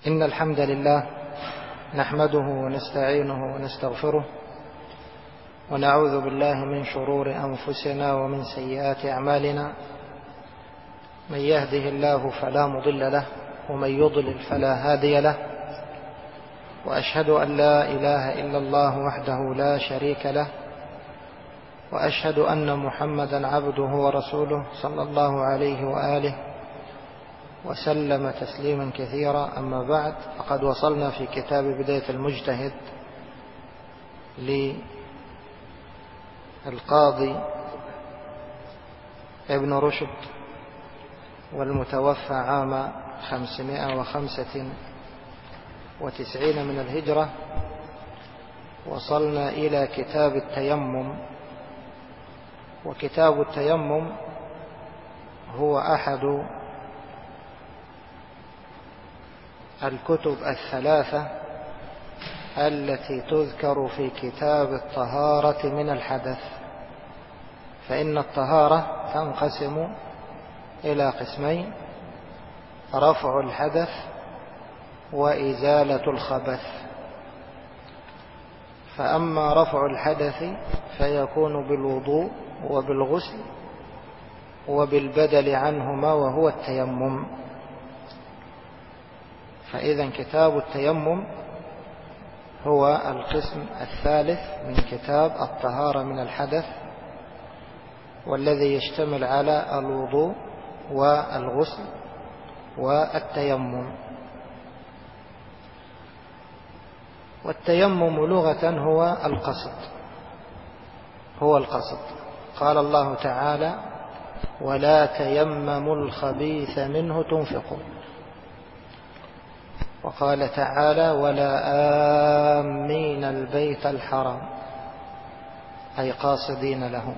إن الحمد لله نحمده ونستعينه ونستغفره ونعوذ بالله من شرور أنفسنا ومن سيئات أعمالنا. من يهده الله فلا مضل له ومن يضلل فلا هادي له، وأشهد أن لا إله إلا الله وحده لا شريك له، وأشهد أن محمدا عبده ورسوله صلى الله عليه وآله وسلم تسليما كثيرا. أما بعد، فقد وصلنا في كتاب بداية المجتهد للقاضي ابن رشد، والمتوفى عام 595 من الهجرة. وصلنا إلى كتاب التيمم، وكتاب التيمم هو أحد الكتب الثلاثة التي تذكر في كتاب الطهارة من الحدث، فإن الطهارة تنقسم إلى قسمين: رفع الحدث وإزالة الخبث. فأما رفع الحدث فيكون بالوضوء وبالغسل وبالبدل عنهما وهو التيمم. فإذا كتاب التيمم هو القسم الثالث من كتاب الطهارة من الحدث، والذي يشتمل على الوضوء والغسل والتيمم. والتيمم لغة هو القصد. قال الله تعالى: ولا تيمموا الخبيث منه تنفقون. وقال تعالى: ولا آمين البيت الحرام، أي قاصدين له.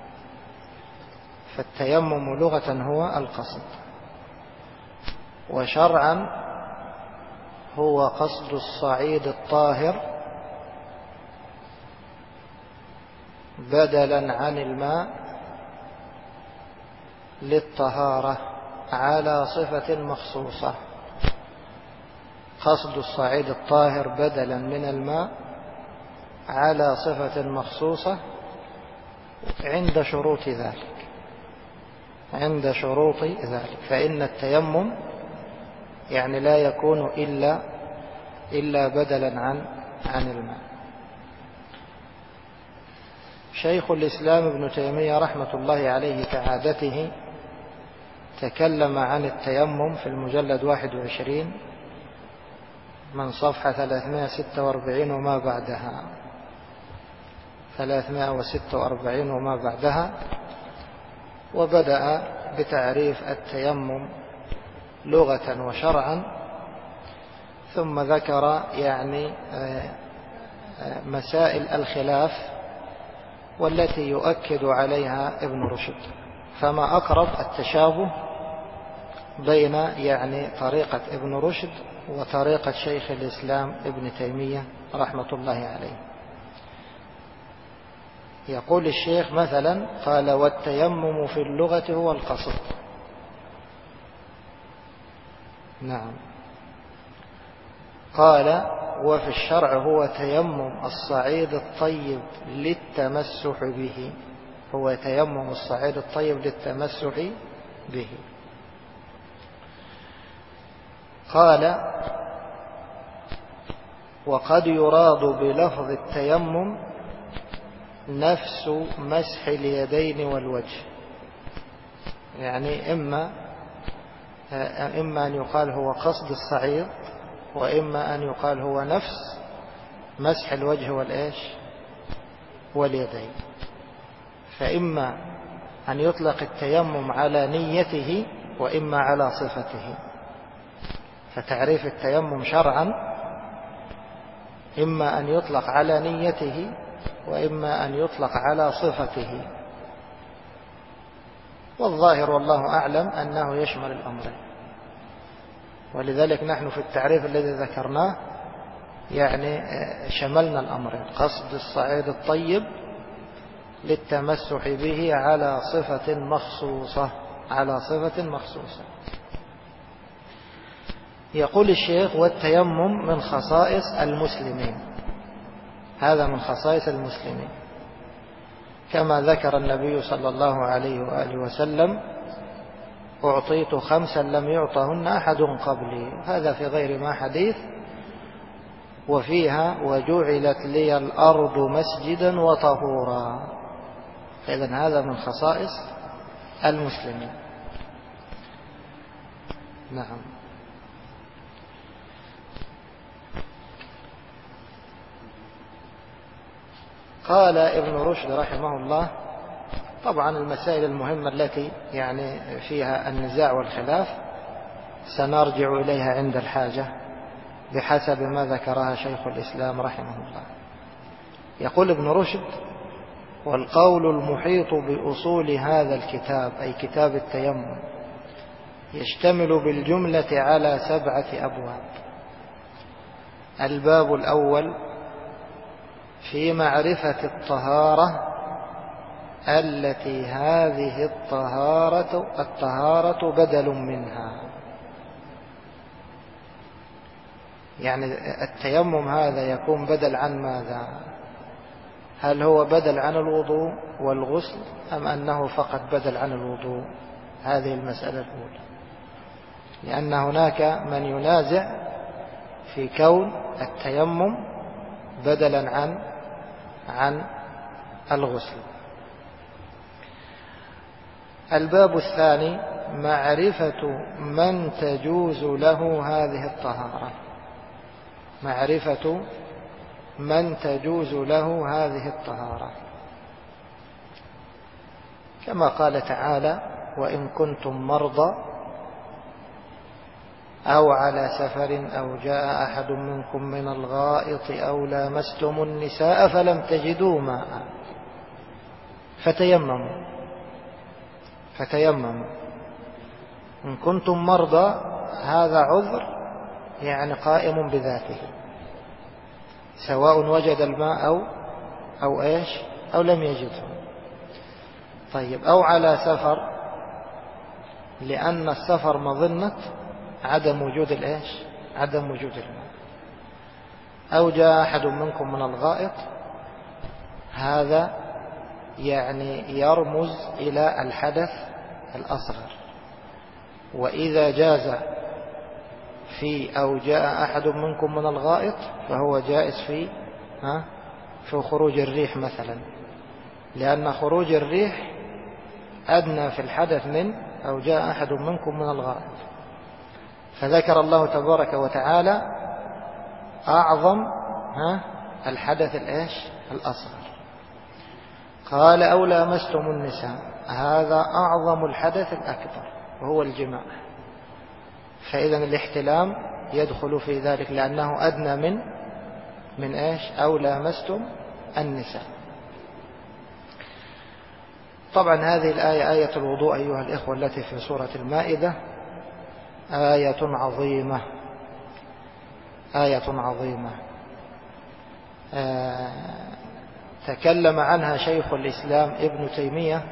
فالتيمم لغة هو القصد، وشرعا هو قصد الصعيد الطاهر بدلا عن الماء للطهارة على صفة مخصوصة. قصد الصعيد الطاهر بدلا من الماء على صفة مخصوصة عند شروط ذلك. فإن التيمم يعني لا يكون إلا بدلا عن الماء. شيخ الإسلام ابن تيمية رحمة الله عليه كعادته تكلم عن التيمم في المجلد 21 من صفحة 346 وما بعدها، 346 وما بعدها. وبدأ بتعريف التيمم لغة وشرعا، ثم ذكر مسائل الخلاف والتي يؤكد عليها ابن رشد. فما أقرب التشابه بين طريقة ابن رشد وطريقة شيخ الإسلام ابن تيمية رحمة الله عليه. يقول الشيخ مثلا: قال: والتيمم في اللغة هو القصد. نعم. قال: وفي الشرع هو تيمم الصعيد الطيب للتمسح به. هو تيمم الصعيد الطيب للتمسح به. قال: وقد يراد بلفظ التيمم نفس مسح اليدين والوجه. إما أن يقال هو قصد الصعيد، وإما أن يقال هو نفس مسح الوجه واليدين. فإما أن يطلق التيمم على نيته، وإما على صفته. فتعريف التيمم شرعا إما أن يطلق على نيته، وإما أن يطلق على صفته. والظاهر والله أعلم أنه يشمل الأمرين. ولذلك نحن في التعريف الذي ذكرناه شملنا الأمرين: قصد الصعيد الطيب للتمسح به على صفة مخصوصة. يقول الشيخ: والتيمم من خصائص المسلمين، هذا من خصائص المسلمين، كما ذكر النبي صلى الله عليه وآله وسلم: أعطيت 5 لم يعطهن أحد قبلي. هذا في غير ما حديث، وفيها: وجعلت لي الأرض مسجدا وطهورا. إذن هذا من خصائص المسلمين. نعم. قال ابن رشد رحمه الله: طبعا المسائل المهمة التي يعني فيها النزاع والخلاف سنرجع إليها عند الحاجة بحسب ما ذكرها شيخ الإسلام رحمه الله. يقول ابن رشد: والقول المحيط بأصول هذا الكتاب، أي كتاب التيمم، يشتمل بالجملة على 7 أبواب. الباب الأول في معرفة الطهارة التي هذه الطهارة بدل منها. يعني التيمم هذا يكون بدل عن ماذا؟ هل هو بدل عن الوضوء والغسل، أم أنه فقط بدل عن الوضوء؟ هذه المسألة الأولى، لأن هناك من ينازع في كون التيمم بدلا عن الغسل. الباب الثاني معرفة من تجوز له هذه الطهارة، معرفة من تجوز له هذه الطهارة، كما قال تعالى: وإن كنتم مرضى أو على سفر أو جاء أحد منكم من الغائط أو لامستم النساء فلم تجدوا ماء فتيمموا. إن كنتم مرضى، هذا عذر يعني قائم بذاته، سواء وجد الماء أو إيش أو لم يجده. طيب، أو على سفر، لأن السفر مظنة عدم وجود الإيش عدم وجود الماء. أو جاء أحد منكم من الغائط، هذا يعني يرمز إلى الحدث الأصغر. وإذا جاز في أو جاء أحد منكم من الغائط، فهو جائز في خروج الريح مثلا، لأن خروج الريح أدنى في الحدث من أو جاء أحد منكم من الغائط. فذكر الله تبارك وتعالى أعظم الحدث الأصغر. قال: أو لامستم النساء، هذا أعظم الحدث الأكبر وهو الجماع. فإذا الاحتلام يدخل في ذلك، لأنه أدنى من إيش أو لامستم النساء. طبعا هذه الآية، آية الوضوء أيها الإخوة، التي في سورة المائدة، آية عظيمة، آية عظيمة. تكلم عنها شيخ الإسلام ابن تيمية،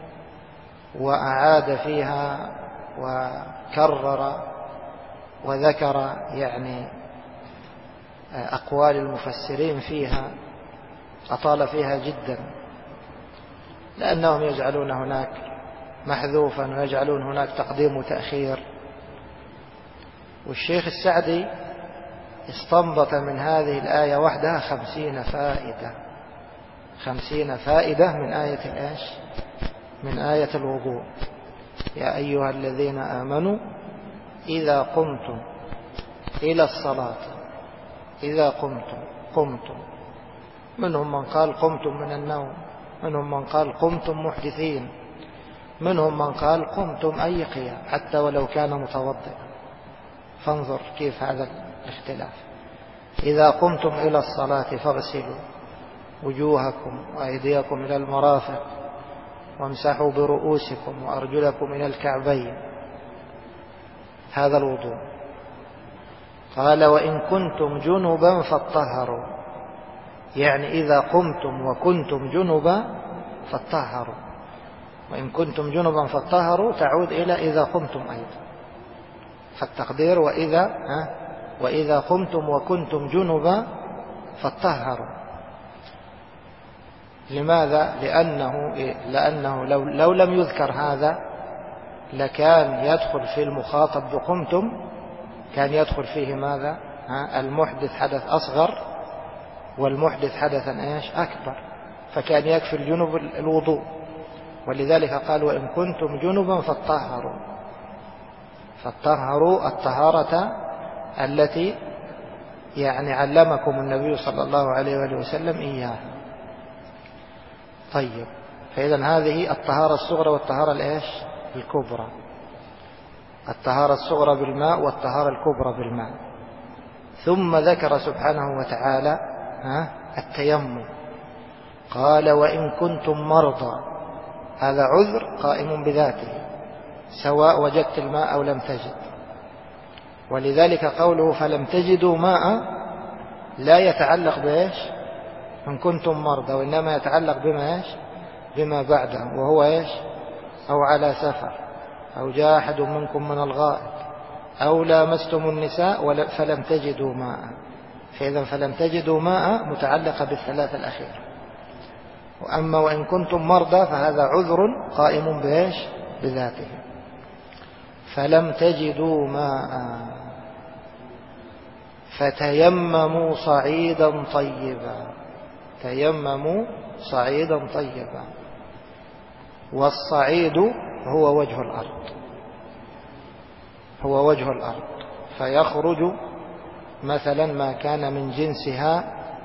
وأعاد فيها وكرر وذكر يعني أقوال المفسرين فيها، أطال فيها جدا، لأنهم يجعلون هناك محذوفا ويجعلون هناك تقديم وتأخير. والشيخ السعدي استنبط من هذه الآية وحدها 50 فائدة من آية الإيش من آية الوضوء. يا أيها الذين آمنوا إذا قمتم إلى الصلاة، إذا قمتم، منهم من قال قمتم من النوم، منهم من قال قمتم محدثين، منهم من قال قمتم أي قيام حتى ولو كان متوضئا. فانظر كيف هذا الاختلاف. إذا قمتم إلى الصلاة فاغسلوا وجوهكم وأيديكم إلى المرافق وامسحوا برؤوسكم وأرجلكم إلى الكعبين، هذا الوضوء. قال: وإن كنتم جنبا فاطهروا، يعني إذا قمتم وكنتم جنبا فاطهروا. وإن كنتم جنبا فاطهروا تعود إلى إذا قمتم أيضا. فالتقدير وإذا قمتم وكنتم جنبا فاطهروا. لماذا؟ لأنه لو لم يذكر هذا لكان يدخل في المخاطب بقمتم، كان يدخل فيه ماذا؟ المحدث حدث أصغر والمحدث حدثا أكبر، فكان يكفي الجنب الوضوء. ولذلك قال وإن كنتم جنبا فاطهروا الطهارة التي يعني علمكم النبي صلى الله عليه وآله وسلم إياها. طيب، فإذا هذه الطهارة الصغرى والطهارة الكبرى. الطهارة الصغرى بالماء والطهارة الكبرى بالماء. ثم ذكر سبحانه وتعالى التيمم، قال وإن كنتم مرضى، هذا عذر قائم بذاته سواء وجدت الماء أو لم تجد. ولذلك قوله فلم تجدوا ماء لا يتعلق إن كنتم مرضى، وإنما يتعلق بما بعده، وهو أو على سفر، أو جاء أحد منكم من الغائط، أو لامستم النساء فلم تجدوا ماء. فإذا فلم تجدوا ماء متعلقة بالثلاثة الأخيرة. وأما وإن كنتم مرضى فهذا عذر قائم بذاته. فلم تجدوا ماء فتيمموا صعيدا طيبا. تيمموا صعيدا طيبا. والصعيد هو وجه الأرض، فيخرج مثلا ما كان من جنسها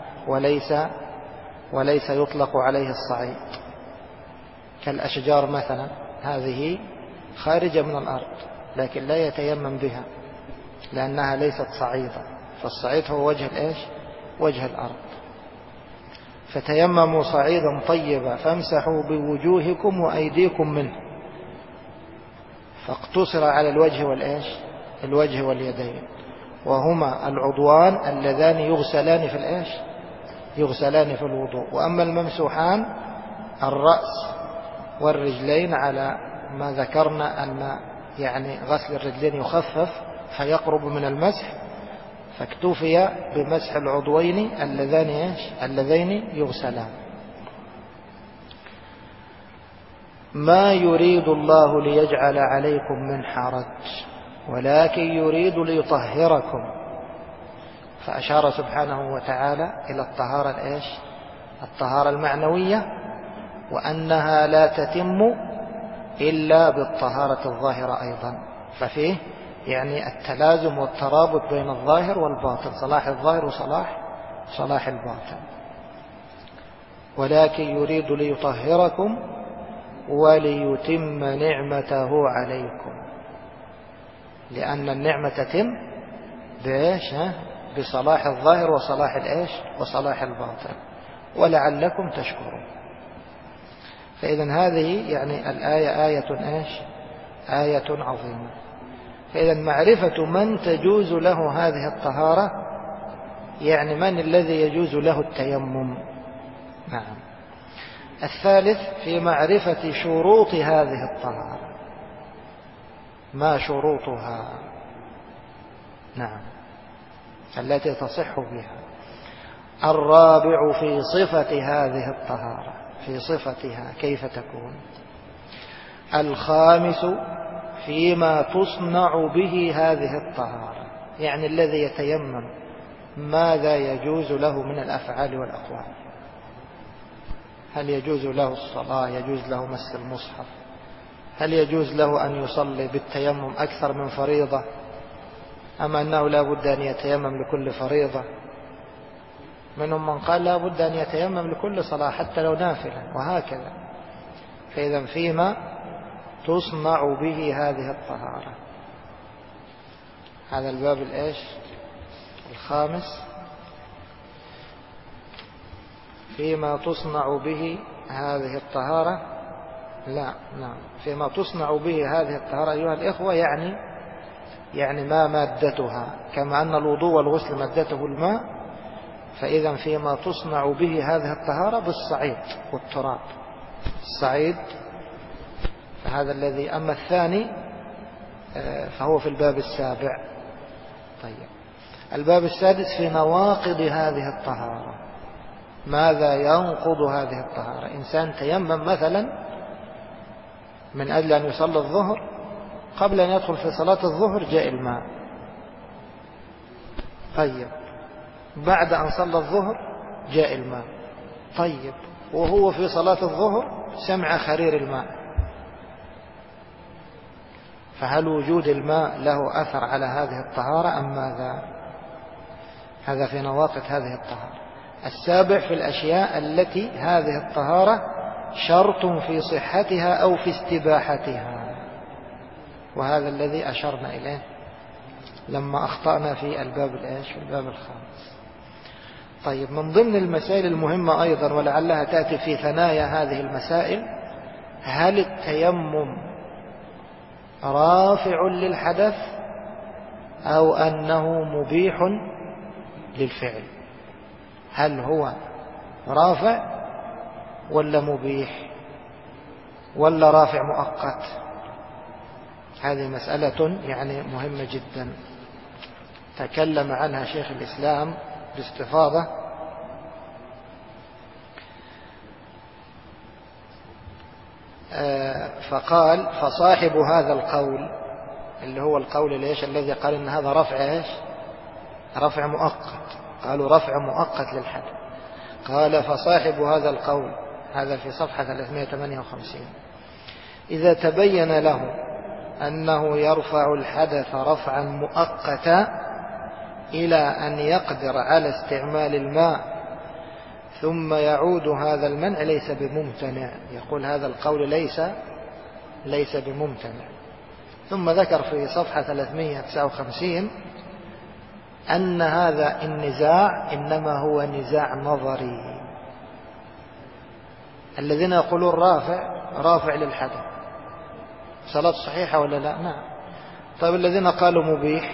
وليس يطلق عليه الصعيد، كالأشجار مثلا، هذه خارجة من الأرض لكن لا يتيمم بها لأنها ليست صعيدة، فالصعيد هو وجه الأرض. فتيمموا صعيدا طيبا فامسحوا بوجوهكم وأيديكم منه. فاقتصر على الوجه واليدين، وهما العضوان اللذان يغسلان في الوضوء. وأما الممسوحان الرأس والرجلين، على ما ذكرنا أن يعني غسل الرجلين يخفف فيقرب من المسح، فاكتفي بمسح العضوين اللذين يغسلان. ما يريد الله ليجعل عليكم من حرج ولكن يريد ليطهركم. فأشار سبحانه وتعالى إلى الطهارة المعنوية، وأنها لا تتم إلا بالطهارة الظاهرة أيضا. ففيه يعني التلازم والترابط بين الظاهر والباطن، صلاح الظاهر وصلاح الباطن. ولكن يريد ليطهركم وليتم نعمته عليكم، لأن النعمة تتم بصلاح الظاهر وصلاح الباطن، ولعلكم تشكرون. فإذا هذه يعني الآية آية عظيمة. فإذا معرفة من تجوز له هذه الطهارة، يعني من الذي يجوز له التيمم. نعم. الثالث في معرفة شروط هذه الطهارة، ما شروطها، نعم، التي تصح بها. الرابع في صفة هذه الطهارة، في صفتها كيف تكون. الخامس فيما تصنع به هذه الطهارة، يعني الذي يتيمم ماذا يجوز له من الأفعال والأقوال. هل يجوز له الصلاة؟ يجوز له مس المصحف؟ هل يجوز له أن يصلي بالتيمم أكثر من فريضة، أما أنه لا بد أن يتيمم لكل فريضة؟ منهم من قال لا بد أن يتيمم لكل صلاة حتى لو نافلة، وهكذا. فإذا فيما تصنع به هذه الطهارة، هذا الباب الخامس، فيما تصنع به هذه الطهارة. نعم، فيما تصنع به هذه الطهارة أيها الإخوة، يعني ما مادتها، كما أن الوضوء والغسل مادته الماء، فإذا فيما تصنع به هذه الطهارة بالصعيد والتراب. الصعيد فهذا الذي. أما الثاني فهو في الباب السابع. طيب الباب السادس في نواقض هذه الطهارة. ماذا ينقض هذه الطهارة؟ إنسان تيمم مثلا من أجل أن يصلي الظهر، قبل أن يدخل في صلاة الظهر جاء الماء. طيب بعد أن صلى الظهر جاء الماء. طيب وهو في صلاة الظهر سمع خرير الماء، فهل وجود الماء له أثر على هذه الطهارة أم ماذا؟ هذا في نواقض هذه الطهارة. السابع في الأشياء التي هذه الطهارة شرط في صحتها أو في استباحتها، وهذا الذي أشرنا إليه لما أخطأنا في الباب الخامس. طيب من ضمن المسائل المهمة أيضا ولعلها تأتي في ثنايا هذه المسائل، هل التيمم رافع للحدث أو أنه مبيح للفعل؟ هل هو رافع ولا مبيح ولا رافع مؤقت؟ هذه مسألة يعني مهمة جدا تكلم عنها شيخ الإسلام باستفاضة. فقال فصاحب هذا القول اللي هو القول الذي قال إن هذا رفع رفع مؤقت، قالوا رفع مؤقت للحدث. قال فصاحب هذا القول، هذا في صفحة 358، إذا تبين له أنه يرفع الحدث رفعا مؤقتا إلى أن يقدر على استعمال الماء ثم يعود هذا المنع ليس بممتنع. يقول هذا القول ليس بممتنع. ثم ذكر في صفحة 359 أن هذا النزاع إنما هو نزاع نظري. الذين يقولون رافع للحدث صلاة صحيحة ولا لا؟ نعم. طيب الذين قالوا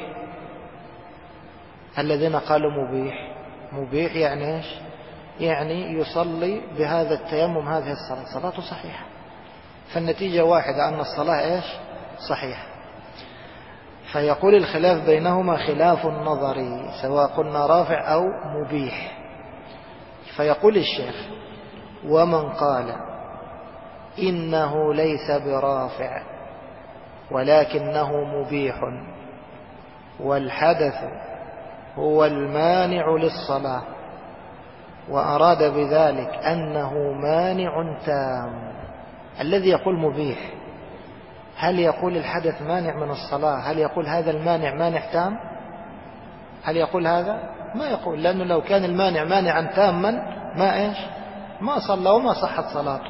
مبيح يعني ايش؟ يعني يصلي بهذا التيمم هذه الصلاة صلاته صحيحة، فالنتيجة واحدة أن الصلاة ايش؟ صحيحة. فيقول الخلاف بينهما خلاف نظري سواء قلنا رافع أو مبيح. فيقول الشيخ ومن قال إنه ليس برافع ولكنه مبيح والحدث هو المانع للصلاة وأراد بذلك أنه مانع تام. الذي يقول مبيح هل يقول الحدث مانع من الصلاة؟ هل يقول هذا المانع مانع تام؟ هل يقول هذا؟ ما يقول، لأنه لو كان المانع مانعا تاما ما صلى وما صحت صلاته.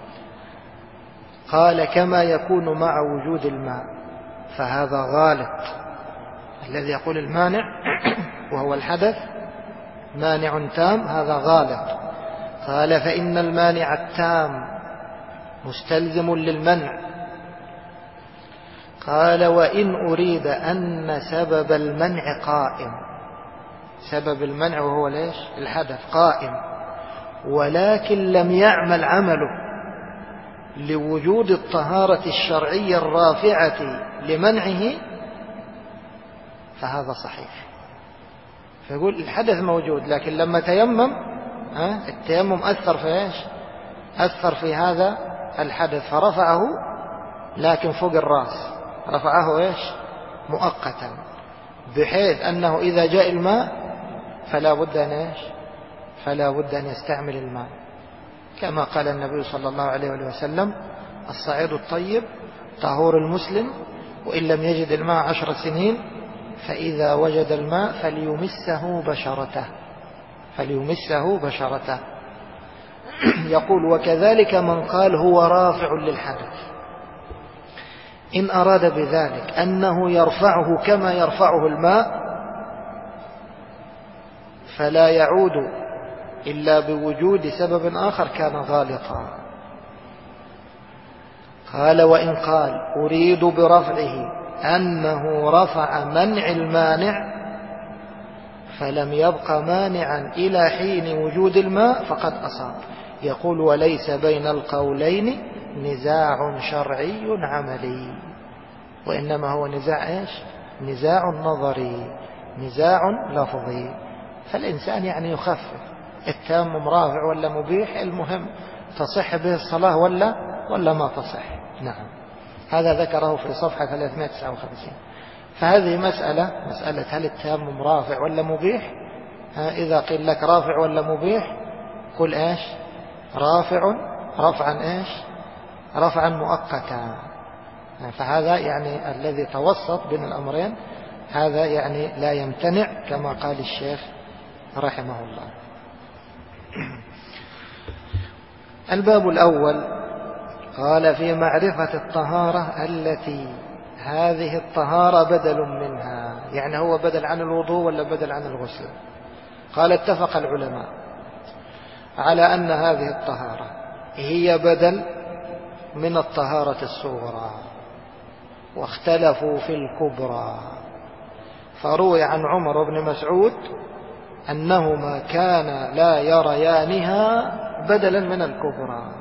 قال كما يكون مع وجود الماء، فهذا غالط. الذي يقول المانع وهو الحدث مانع تام هذا غالط. قال فإن المانع التام مستلزم للمنع. قال وإن أريد أن سبب المنع قائم، سبب المنع وهو ليش؟ الحدث قائم، ولكن لم يعمل عمله لوجود الطهارة الشرعية الرافعة لمنعه فهذا صحيح. فيقول الحدث موجود لكن لما تيمم التيمم أثر في ايش؟ أثر في هذا الحدث فرفعه، لكن فوق الرأس رفعه ايش؟ مؤقتا، بحيث أنه إذا جاء الماء فلا بد أن يستعمل الماء، كما قال النبي صلى الله عليه وسلم الصعيد الطيب طهور المسلم وإن لم يجد الماء 10 سنين فإذا وجد الماء فليمسه بشرته. يقول وكذلك من قال هو رافع للحدث إن أراد بذلك أنه يرفعه كما يرفعه الماء فلا يعود إلا بوجود سبب آخر كان غالطا. قال وإن قال أريد برفعه أنه رفع منع المانع فلم يبق مانعا إلى حين وجود الماء فقد أصاب. يقول وليس بين القولين نزاع شرعي عملي. وإنما هو نزاع إيش؟ نزاع نظري، نزاع لفظي. فالإنسان يعني يخفف، التيمم رافع ولا مبيح، المهم تصح به الصلاة ولا ما تصح. نعم، هذا ذكره في صفحة 359. فهذه مسألة هل التيمم رافع ولا مبيح. إذا قيل لك رافع ولا مبيح قل إيش؟ رافع، رفعا إيش؟ رفعا مؤقتا. فهذا يعني الذي توسط بين الأمرين، هذا يعني لا يمتنع كما قال الشيخ رحمه الله. الباب الأول قال في معرفة الطهارة التي هذه الطهارة بدل منها، يعني هو بدل عن الوضوء ولا بدل عن الغسل؟ قال اتفق العلماء على أن هذه الطهارة هي بدل من الطهارة الصغرى، واختلفوا في الكبرى. فروي عن عمر بن مسعود أنهما كان لا يريانها بدلا من الكبرى.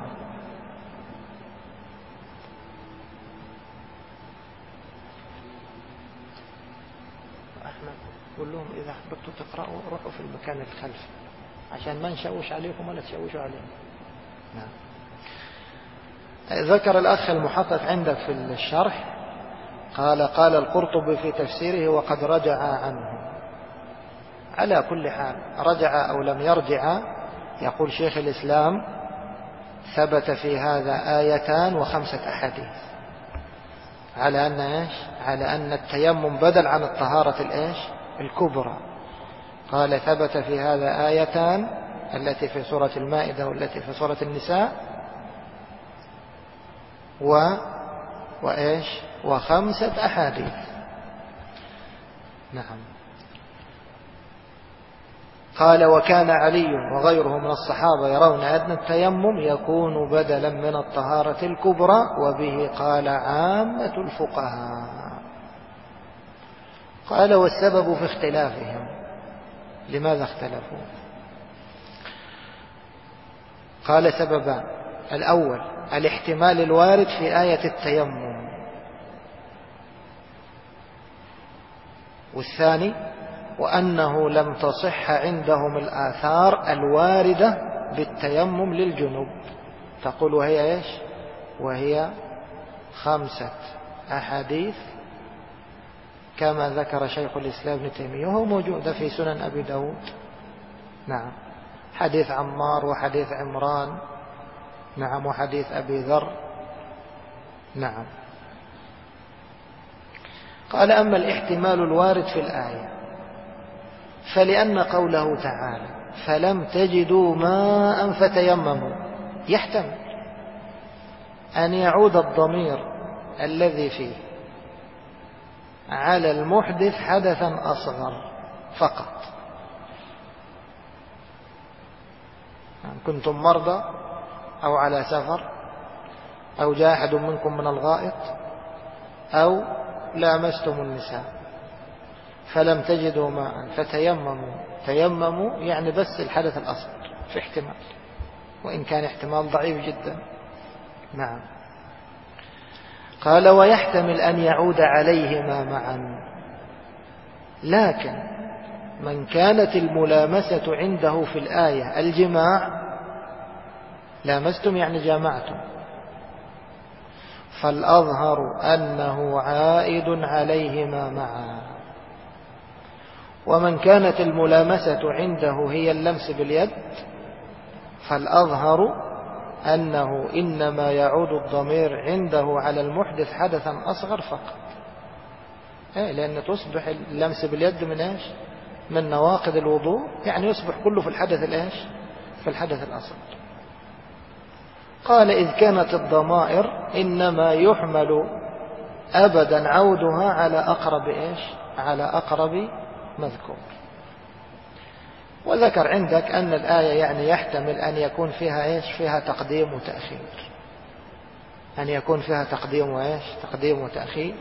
أحمد قل لهم إذا أحببتوا تقرأوا روحوا في المكان الخلفي عشان ما نشوش عليكم ولا تشوشوا علينا. نعم. ذكر الأخ المحطف عندك في الشرح قال القرطبي في تفسيره وقد رجع عنه. على كل حال رجع أو لم يرجع، يقول شيخ الإسلام ثبت في هذا آيتان و5 أحاديث على أن إيش؟ على أن التيمم بدل عن الطهارة الإيش؟ الكبرى. قال ثبت في هذا آيتان، التي في سورة المائدة والتي في سورة النساء، وإيش؟ و5 أحاديث. نعم. قال وكان علي وغيره من الصحابة يرون أن التيمم يكون بدلا من الطهارة الكبرى، وبه قال عامة الفقهاء. قال والسبب في اختلافهم. لماذا اختلفوا؟ قال سببان: الأول الاحتمال الوارد في آية التيمم، والثاني وأنه لم تصح عندهم الآثار الواردة بالتيمم للجنوب. تقول وهي إيش؟ وهي 5 أحاديث كما ذكر شيخ الإسلام ابن تيمية، وهو موجود في سنن أبي داود. نعم، حديث عمار وحديث عمران، نعم، وحديث أبي ذر. نعم. قال أما الاحتمال الوارد في الآية فلأن قوله تعالى فلم تجدوا ماء فتيمموا، يحتمل أن يعود الضمير الذي فيه على المحدث حدثا أصغر فقط. كنتم مرضى أو على سفر أو جاء أحد منكم من الغائط أو لامستم النساء فلم تجدوا ماء فتيمموا. تيمموا يعني بس الحدث الأصغر، في احتمال، وإن كان احتمال ضعيف جدا. نعم. قال ويحتمل أن يعود عليهما معا، لكن من كانت الملامسة عنده في الآية الجماع، لامستم يعني جامعتم، فالأظهر أنه عائد عليهما معا. ومن كانت الملامسة عنده هي اللمس باليد، فالأظهر أنه إنما يعود الضمير عنده على المحدث حدثا أصغر فقط. لأن تصبح اللمس باليد من إيش؟ من نواقض الوضوء، يعني يصبح كله في الحدث الإيش؟ في الحدث الأصغر. قال إذ كانت الضمائر إنما يحمل أبدا عودها على أقرب إيش؟ على أقرب مذكور. وذكر عندك أن الآية يعني يحتمل أن يكون فيها إيش؟ فيها تقديم وتأخير، أن يكون فيها تقديم وإيش؟ تقديم وتأخير.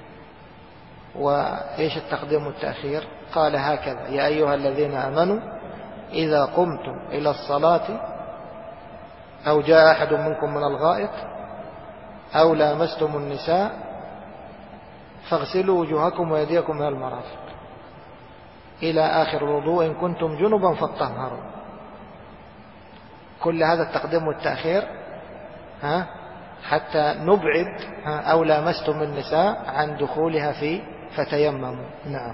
وإيش التقديم والتأخير؟ قال هكذا: يا أيها الذين آمنوا إذا قمتم إلى الصلاة أو جاء أحد منكم من الغائط أو لامستم النساء فاغسلوا وجوهكم ويديكم من المرافق إلى آخر الوضوء إن كنتم جنبا فاطهروا. كل هذا التقديم والتأخير حتى نبعد أو لامستم النساء عن دخولها في فتيمموا. نعم.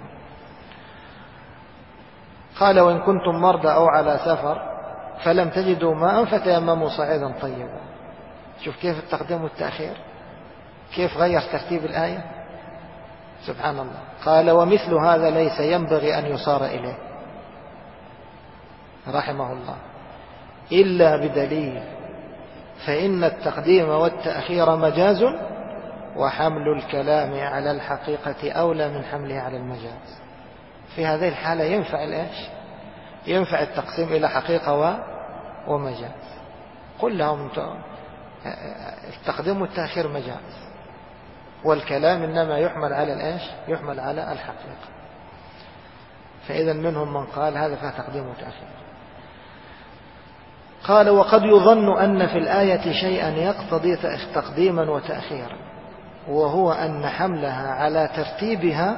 قال وإن كنتم مرضى أو على سفر فلم تجدوا ماء فتيمموا صعيدا طيبا. شوف كيف التقديم والتأخير، كيف غير ترتيب الآية، سبحان الله. قال ومثل هذا ليس ينبغي أن يصار إليه رحمه الله إلا بدليل، فإن التقديم والتأخير مجاز، وحمل الكلام على الحقيقة أولى من حمله على المجاز. في هذه الحالة ينفع الإيش؟ ينفع التقسيم إلى حقيقة ومجاز. قل لهم التقديم والتأخير مجاز، والكلام إنما يحمل على الإيش؟ يحمل على الحقيقة. فإذا منهم من قال هذا فيه تقديم وتأخير. قال وقد يظن أن في الآية شيئا يقتضي تقديما وتأخيرا، وهو أن حملها على ترتيبها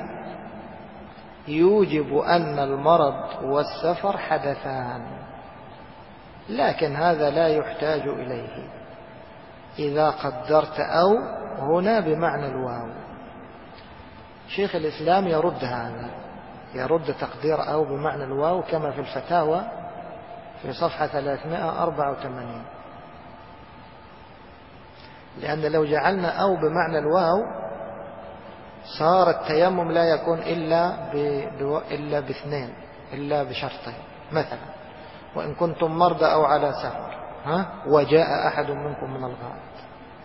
يوجب أن المرض والسفر حدثان، لكن هذا لا يحتاج إليه إذا قدرت أو هنا بمعنى الواو. شيخ الإسلام يرد هذا، يرد تقدير أو بمعنى الواو كما في الفتاوى في صفحة 384. لأن لو جعلنا أو بمعنى الواو صار التيمم لا يكون إلا باثنين، إلا بشرطين. مثلا وإن كنتم مرضى أو على سفر وجاء أحد منكم من الغائط،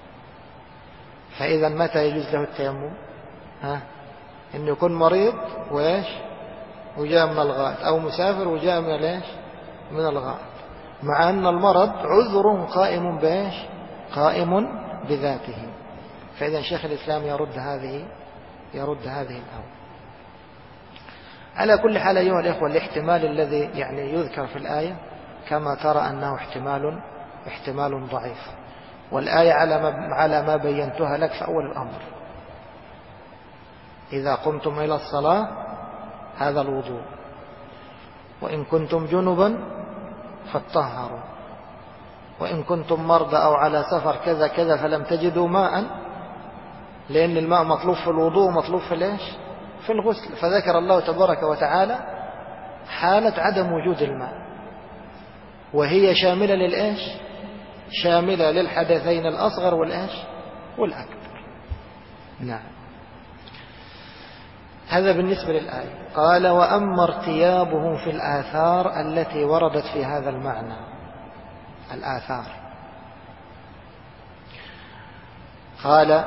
فإذا متى يجوز له التيمم؟ إنه يكون مريض وإيش وجاء من الغائط، أو مسافر وجاء من الإيش من الغائط، مع أن المرض عذر قائم بإيش قائم بذاته. فإذا شيخ الإسلام يرد هذه الأول. على كل حال أيها الإخوة، الاحتمال الذي يعني يذكر في الآية كما ترى أنه احتمال ضعيف، والآية على ما بينتها لك في أول الأمر. إذا قمتم إلى الصلاة هذا الوضوء، وإن كنتم جنبا فاطهروا، وإن كنتم مرضى أو على سفر كذا كذا فلم تجدوا ماء، لأن الماء مطلوب في الوضوء ومطلوب في الإيش في الغسل. فذكر الله تبارك وتعالى حالة عدم وجود الماء، وهي شاملة للإيش شاملة للحدثين الأصغر والإيش والأكبر. نعم. هذا بالنسبة للآية. قال وأما ارتيابهم في الآثار التي وردت في هذا المعنى. الآثار قال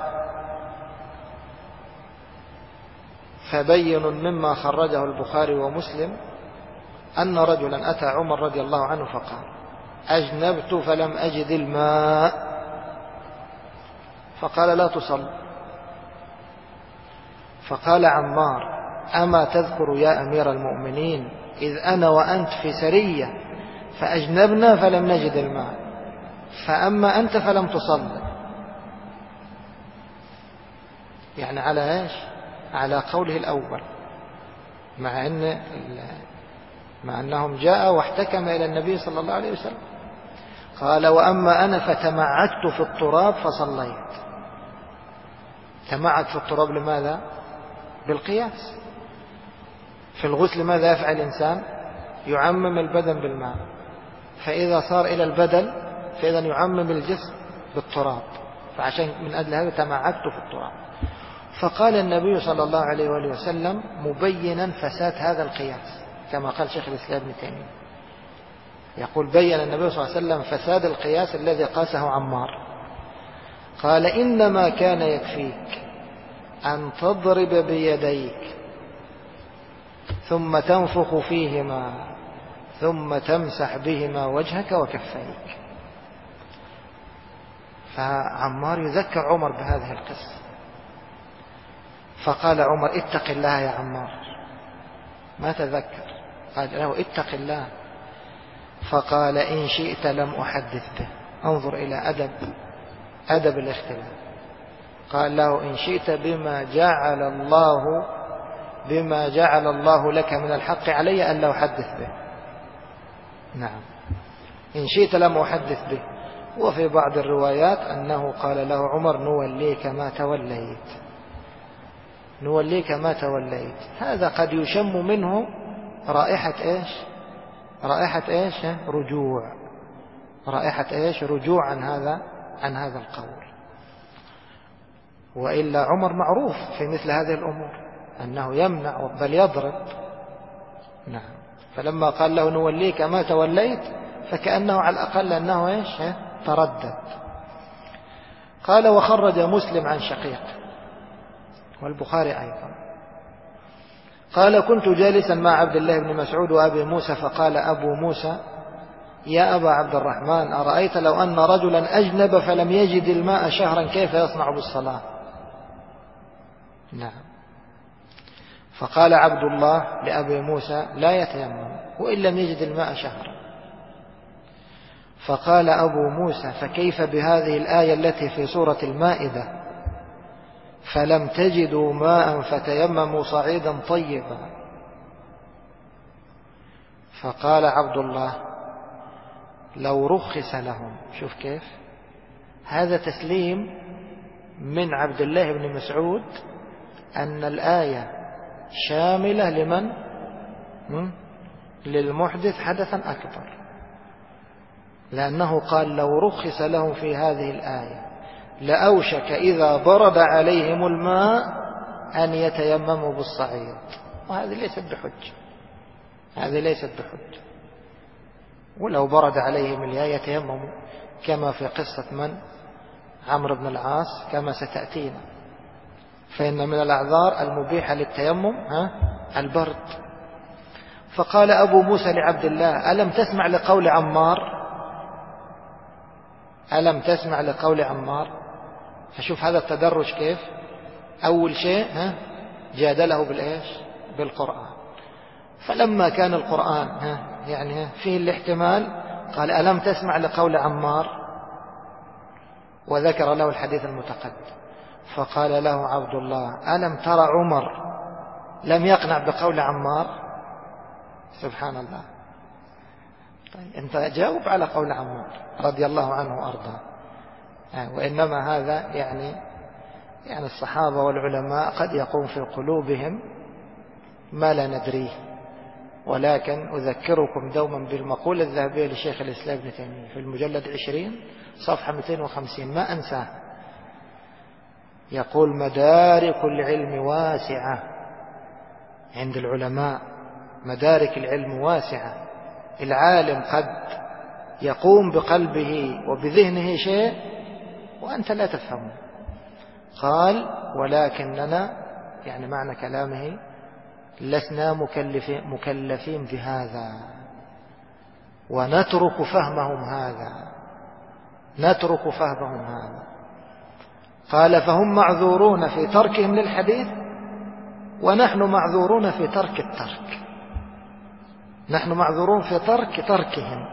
فبين مما خرجه البخاري ومسلم أن رجلا أتى عمر رضي الله عنه فقال أجنبت فلم أجد الماء، فقال لا تصل. فقال عمار أما تذكر يا أمير المؤمنين إذ أنا وأنت في سرية فأجنبنا فلم نجد الماء، فأما أنت فلم تصل. يعني على إيش؟ على قوله الأول، مع أنهم جاءوا واحتكم إلى النبي صلى الله عليه وسلم. قال وأما أنا فتمعكت في التراب فصليت. تمعك في التراب لماذا؟ بالقياس. في الغسل ماذا يفعل الإنسان؟ يعمم البدن بالماء، فإذا صار إلى البدن فإذا يعمم الجسم بالتراب، فعشان من أجل هذا تمعكت في التراب. فقال النبي صلى الله عليه وآله وسلم مبينا فساد هذا القياس، كما قال شيخ الإسلام ابن تيمية، يقول بين النبي صلى الله عليه وسلم فساد القياس الذي قاسه عمار. قال إنما كان يكفيك أن تضرب بيديك ثم تنفخ فيهما ثم تمسح بهما وجهك وكفيك. فعمار يذكر عمر بهذه القصة، فقال عمر اتق الله يا عمار، ما تذكر، قال له اتق الله. فقال إن شئت لم أحدث به. انظر إلى أدب الاختلاف. قال له إن شئت بما جعل الله لك من الحق علي ألا أحدث به. نعم، إن شئت لم أحدث به. وفي بعض الروايات أنه قال له عمر نوليك ما توليت. هذا قد يشم منه رائحة إيش رجوع عن هذا القول. وإلا عمر معروف في مثل هذه الأمور أنه يمنع بل يضرب. نعم، فلما قال له نوليك ما توليت فكأنه على الأقل أنه تردد. قال وخرج مسلم عن شقيق والبخاري أيضا قال كنت جالسا مع عبد الله بن مسعود وأبي موسى فقال أبو موسى يا أبا عبد الرحمن أرأيت لو أن رجلا أجنب فلم يجد الماء شهرا كيف يصنع بالصلاة؟ نعم، فقال عبد الله لأبي موسى لا يتيمم وإن لم يجد الماء شهرا. فقال أبو موسى فكيف بهذه الآية التي في سورة المائدة فلم تجدوا ماء فتيمموا صعيدا طيبا؟ فقال عبد الله لو رخص لهم. شوف كيف هذا تسليم من عبد الله بن مسعود أن الآية شاملة لمن؟ للمحدث حدثا أكبر، لأنه قال لو رخص لهم في هذه الآية لأوشك إذا برد عليهم الماء أن يتيمموا بالصعيد. وهذه ليست بحجة. ولو برد عليهم الماء يتيمموا كما في قصة من؟ عمرو بن العاص كما ستأتينا. فإن من الأعذار المبيحة للتيمم البرد. فقال أبو موسى لعبد الله ألم تسمع لقول عمار؟ فشوف هذا التدرج كيف. أول شيء جادله بالقرآن. فلما كان القرآن فيه الاحتمال قال ألم تسمع لقول عمار وذكر له الحديث المتقدم. فقال له عبد الله ألم ترى عمر لم يقنع بقول عمار؟ سبحان الله. طيب أنت جاوب على قول عمار رضي الله عنه وأرضاه. وإنما هذا يعني الصحابة والعلماء قد يقوم في قلوبهم ما لا ندريه. ولكن أذكركم دوما بالمقولة الذهبية لشيخ الإسلام ابن تيمية في المجلد 20 صفحة 250 ما أنساه. يقول مدارك العلم واسعة عند العلماء، مدارك العلم واسعة. العالم قد يقوم بقلبه وبذهنه شيء وأنت لا تفهمه. قال ولكننا معنى كلامه لسنا مكلفين بهذا ونترك فهمهم هذا. قال فهم معذورون في تركهم للحديث ونحن معذورون في ترك الترك. نحن معذورون في تركهم،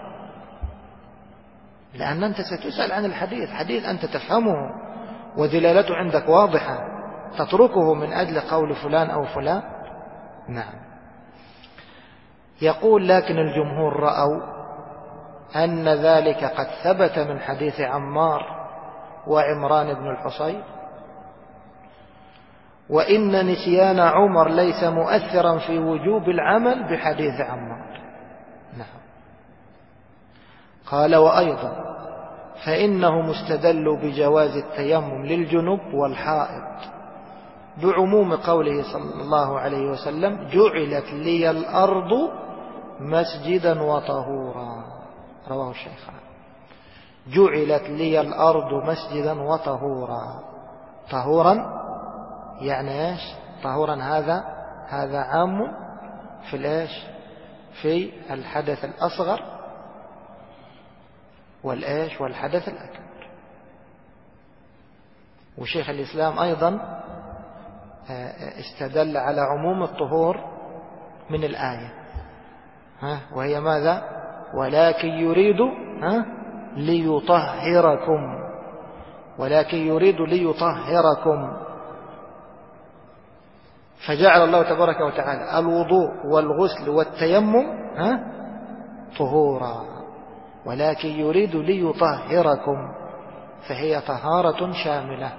لأن أنت ستسأل عن الحديث، حديث أنت تفهمه ودلالته عندك واضحة، تتركه من أجل قول فلان أو فلان. نعم. يقول لكن الجمهور رأوا أن ذلك قد ثبت من حديث عمار وعمران بن الحصين، وإن نسيان عمر ليس مؤثرا في وجوب العمل بحديث عمار. نعم. قال وأيضا فإنه مستدل بجواز التيمم للجنب والحائض بعموم قوله صلى الله عليه وسلم جعلت لي الأرض مسجدا وطهورا. رواه الشيخان. جعلت لي الأرض مسجدا وطهورا. طهورا يعني ايش؟ طهورا هذا عام في الايش؟ في الحدث الأصغر والإيش والحدث الأكبر. وشيخ الإسلام أيضا استدل على عموم الطهور من الآية، وهي ماذا؟ ولكن يريد ليطهركم ولكن يريد ليطهركم. فجعل الله تبارك وتعالى الوضوء والغسل والتيمم طهورا، ولكن يريد ليطهركم، فهي طهارة شاملة.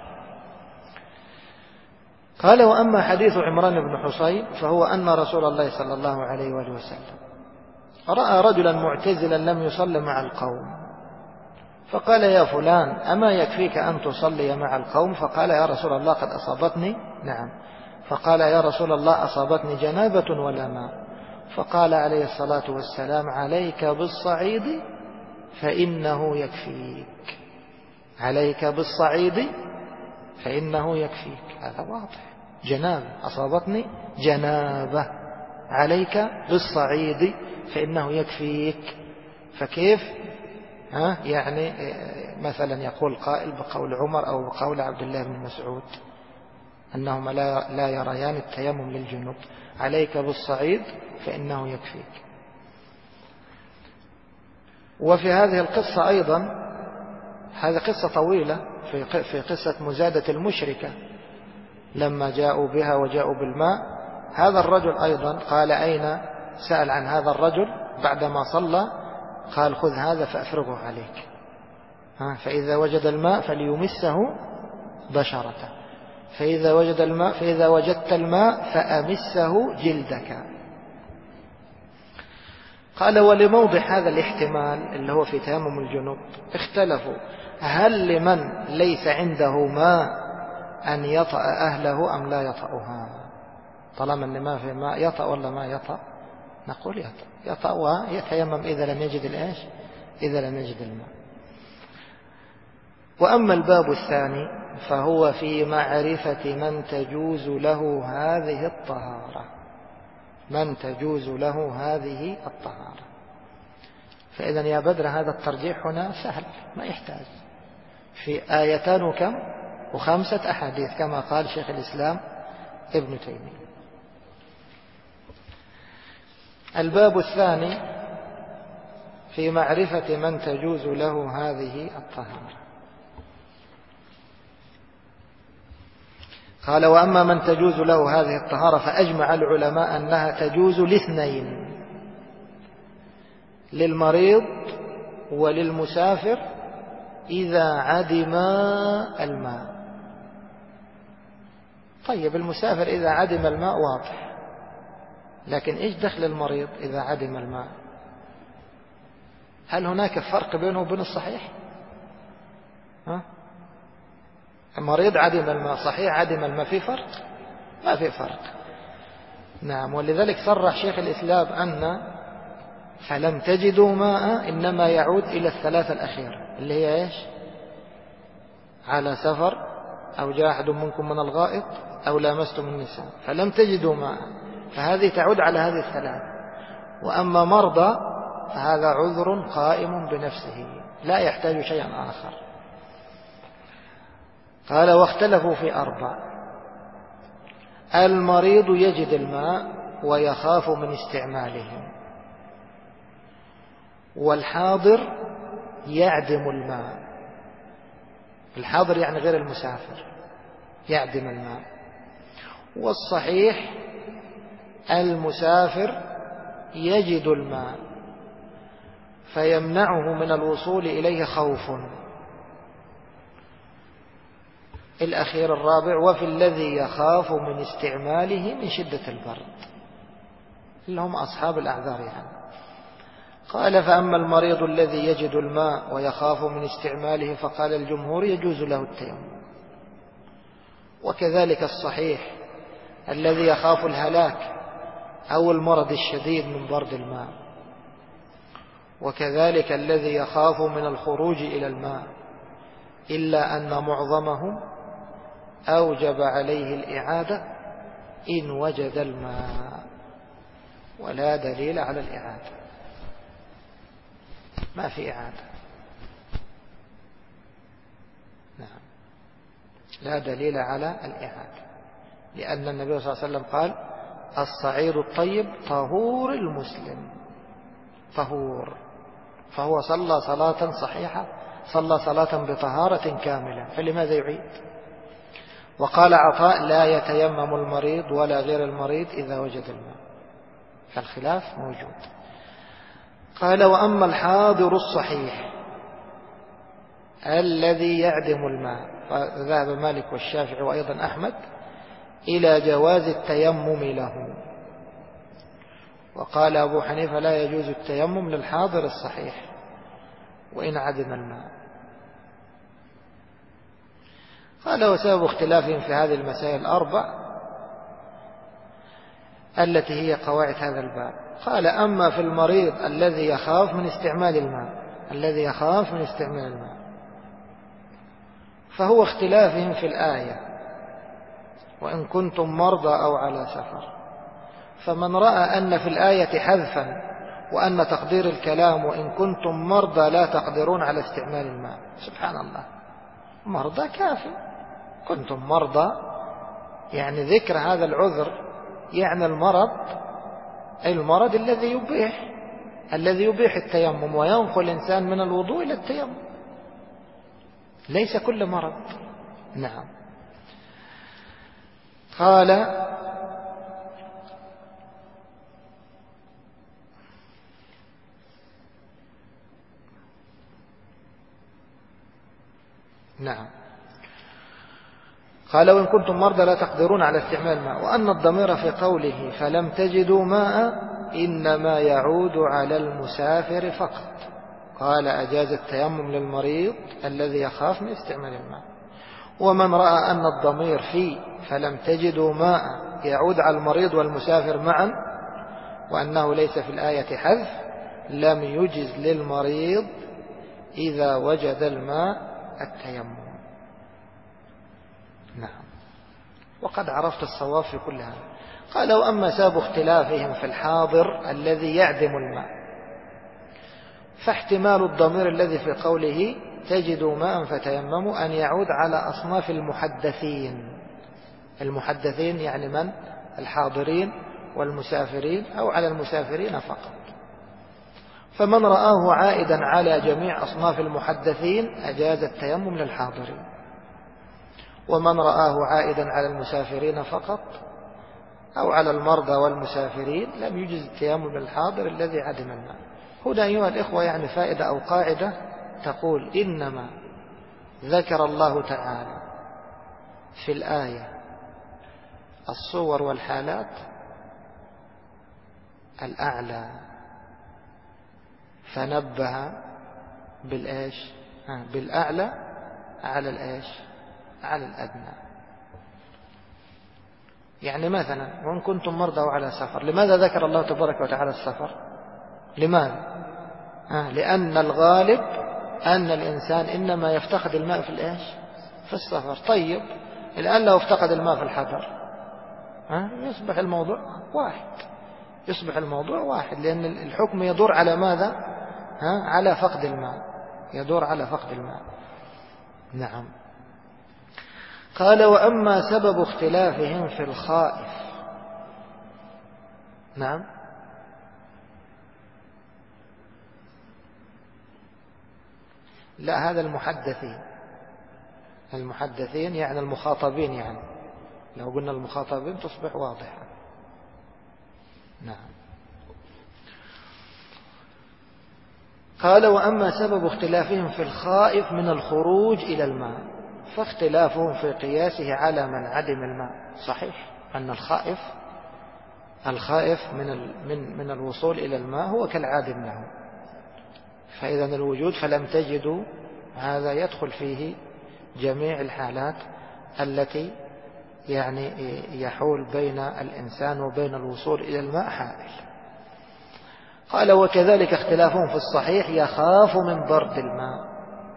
قال: وأما حديث عمران بن حصين فهو أن رسول الله صلى الله عليه وآله وسلم رأى رجلا معتزلا لم يصل مع القوم، فقال: يا فلان أما يكفيك أن تصلي مع القوم؟ فقال: يا رسول الله قد أصابتني. نعم. فقال: يا رسول الله أصابتني جنابة ولا ماء. فقال عليه الصلاة والسلام: عليك بالصعيد فإنه يكفيك، عليك بالصعيد فإنه يكفيك. هذا واضح، جنابة أصابتني جنابة، عليك بالصعيد فإنه يكفيك. فكيف يعني مثلا يقول قائل بقول عمر أو بقول عبد الله بن مسعود أنهما لا يريان التيمم للجنوب، عليك بالصعيد فإنه يكفيك. وفي هذه القصة أيضا، هذه قصة طويلة، في قصة مزادة المشركة لما جاءوا بها وجاءوا بالماء، هذا الرجل أيضا قال: أين؟ سأل عن هذا الرجل بعدما صلى، قال: خذ هذا فأفرغه عليك، فإذا وجد الماء فليمسه بشرته، فإذا وجدت الماء فأمسه جلدك. قال: ولموضع هذا الاحتمال اللي هو في تيمم الجنوب اختلفوا، هل لمن ليس عنده ماء أن يطأ أهله أم لا يطأها؟ طالما أن ما في ماء يطأ ولا ما يطأ؟ نقول يطأ ويتيمم إذا لم يجد الإيش؟ إذا لم يجد الماء. وأما الباب الثاني فهو في معرفة من تجوز له هذه الطهارة، من تجوز له هذه الطهارة. فإذا يا بدر هذا الترجيح هنا سهل، ما يحتاج في آيتان وكم و5 أحاديث كما قال شيخ الإسلام ابن تيمية. الباب الثاني في معرفة من تجوز له هذه الطهارة. قال: وأما من تجوز له هذه الطهارة فأجمع العلماء أنها تجوز لاثنين، للمريض وللمسافر إذا عدم الماء. طيب المسافر إذا عدم الماء واضح، لكن إيش دخل المريض إذا عدم الماء؟ هل هناك فرق بينه وبين الصحيح؟ المريض عدم الماء، صحيح عدم الماء، في فرق؟ ما في فرق. نعم. ولذلك صرح شيخ الإسلام أن فلم تجدوا ماء إنما يعود إلى الثلاثة الأخيرة، اللي هي إيش؟ على سفر، أو جاء أحد منكم من الغائط، أو لامستم النساء، فلم تجدوا ماء، فهذه تعود على هذه الثلاث. وأما مرضى فهذا عذر قائم بنفسه لا يحتاج شيئا آخر. قال: واختلفوا في 4: المريض يجد الماء ويخاف من استعماله، والحاضر يعدم الماء. الحاضر يعني غير المسافر يعدم الماء. والصحيح المسافر يجد الماء فيمنعه من الوصول إليه خوف. الأخير الرابع: وفي الذي يخاف من استعماله من شدة البرد، اللي هم أصحاب الأعذار يعني. قال: فأما المريض الذي يجد الماء ويخاف من استعماله فقال الجمهور يجوز له التيمم. وكذلك الصحيح الذي يخاف الهلاك أو المرض الشديد من برد الماء، وكذلك الذي يخاف من الخروج إلى الماء، إلا أن معظمه أوجب عليه الإعادة إن وجد الماء، ولا دليل على الإعادة، ما في إعادة. نعم، لا دليل على الإعادة، لأن النبي صلى الله عليه وسلم قال: الصعيد الطيب طهور المسلم، طهور، فهو صلى صلاة صحيحة صلى صلاة بطهارة كاملة، فلماذا يعيد؟ وقال عطاء: لا يتيمم المريض ولا غير المريض إذا وجد الماء، فالخلاف موجود. قال: وأما الحاضر الصحيح الذي يعدم الماء، فذهب مالك والشافعي وأيضا أحمد إلى جواز التيمم له، وقال أبو حنيفة: لا يجوز التيمم للحاضر الصحيح وإن عدم الماء. قال: وسبب اختلافهم في هذه المسائل الأربع التي هي قواعد هذا الباب. قال: أما في المريض الذي يخاف من استعمال الماء فهو اختلافهم في الآية: وإن كنتم مرضى أو على سفر. فمن رأى أن في الآية حذفا وأن تقدير الكلام وإن كنتم مرضى لا تقدرون على استعمال الماء، سبحان الله، مرضى كافي، كنتم مرضى يعني ذكر هذا العذر، يعني المرض الذي يبيح التيمم وينقل الإنسان من الوضوء إلى التيمم، ليس كل مرض. نعم. قال: نعم. قال: وإن كنتم مرضى لا تقدرون على استعمال الماء، وأن الضمير في قوله فلم تجدوا ماء إنما يعود على المسافر فقط. قال: أجاز التيمم للمريض الذي يخاف من استعمال الماء. ومن رأى أن الضمير في فلم تجدوا ماء يعود على المريض والمسافر معا وأنه ليس في الآية حذف لم يجز للمريض إذا وجد الماء التيمم. نعم. وقد عرفت الصواب في كل هذا. قال: وأما سبب اختلافهم في الحاضر الذي يعدم الماء فاحتمال الضمير الذي في قوله تجدوا ماء فتيمموا أن يعود على أصناف المحدثين يعني من؟ الحاضرين والمسافرين، أو على المسافرين فقط. فمن رآه عائدا على جميع أصناف المحدثين أجاز التيمم للحاضرين، ومن رآه عائدا على المسافرين فقط أو على المرضى والمسافرين لم يجز التيمم للحاضر الذي عدم الماء. هنا أيها الإخوة يعني فائدة أو قاعدة تقول: إنما ذكر الله تعالى في الآية الصور والحالات الأعلى، فنبه بالأعلى على الأدنى. يعني مثلا وإن كنتم مرضى وعلى سفر، لماذا ذكر الله تبارك وتعالى السفر؟ لماذا؟ لأن الغالب أن الإنسان إنما يفتقد الماء في السفر. طيب الآن لو افتقد الماء في الحضر يصبح الموضوع واحد، لأن الحكم يدور على ماذا؟ على فقد الماء. نعم. قال: وأما سبب اختلافهم في الخائف. نعم. لا، هذا المحدثين يعني المخاطبين، يعني لو قلنا المخاطبين تصبح واضحة. نعم. قال: وأما سبب اختلافهم في الخائف من الخروج إلى الماء فاختلافهم في قياسه على من عدم الماء. صحيح أن الخائف من الوصول إلى الماء هو كالعادم له، فإذا الوجود فلم تجدوا هذا يدخل فيه جميع الحالات التي يعني يحول بين الإنسان وبين الوصول إلى الماء حائل. قال: وكذلك اختلافهم في الصحيح يخاف من برد الماء.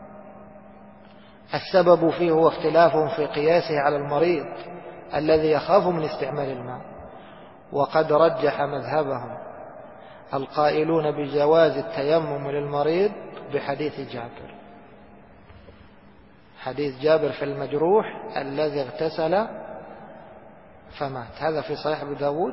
السبب فيه هو اختلافهم في قياسه على المريض الذي يخاف من استعمال الماء، وقد رجح مذهبهم القائلون بجواز التيمم للمريض بحديث جابر في المجروح الذي اغتسل فمات. هذا في صحيح أبي داود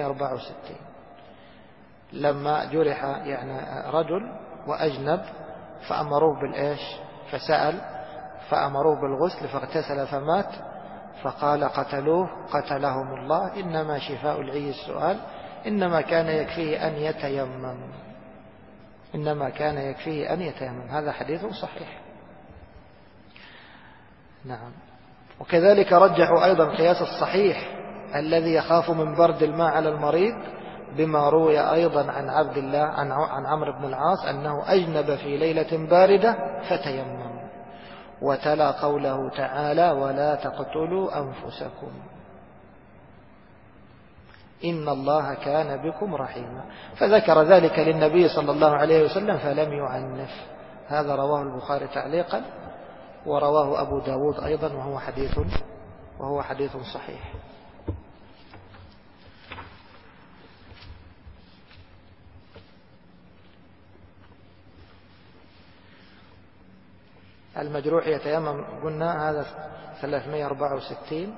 364. لما جرح يعني رجل وأجنب فأمروه بالإيش؟ فسأل فأمروه بالغسل فاغتسل فمات، فقال قتلوه قتلهم الله، إنما شفاء العي السؤال، إنما كان يكفيه أن يتيمم، إنما كان يكفيه أن يتيمم. هذا حديث صحيح. نعم. وكذلك رجحوا أيضا قياس الصحيح الذي يخاف من برد الماء على المريض بما روي أيضا عن عبد الله عن عمرو بن العاص أنه أجنب في ليلة باردة فتيمم، وتلا قوله تعالى ولا تقتلوا أنفسكم إن الله كان بكم رحيما، فذكر ذلك للنبي صلى الله عليه وسلم فلم يعنف. هذا رواه البخاري تعليقا، ورواه أبو داود أيضا، وهو حديث صحيح. المجروح يتيمم قلنا هذا 364.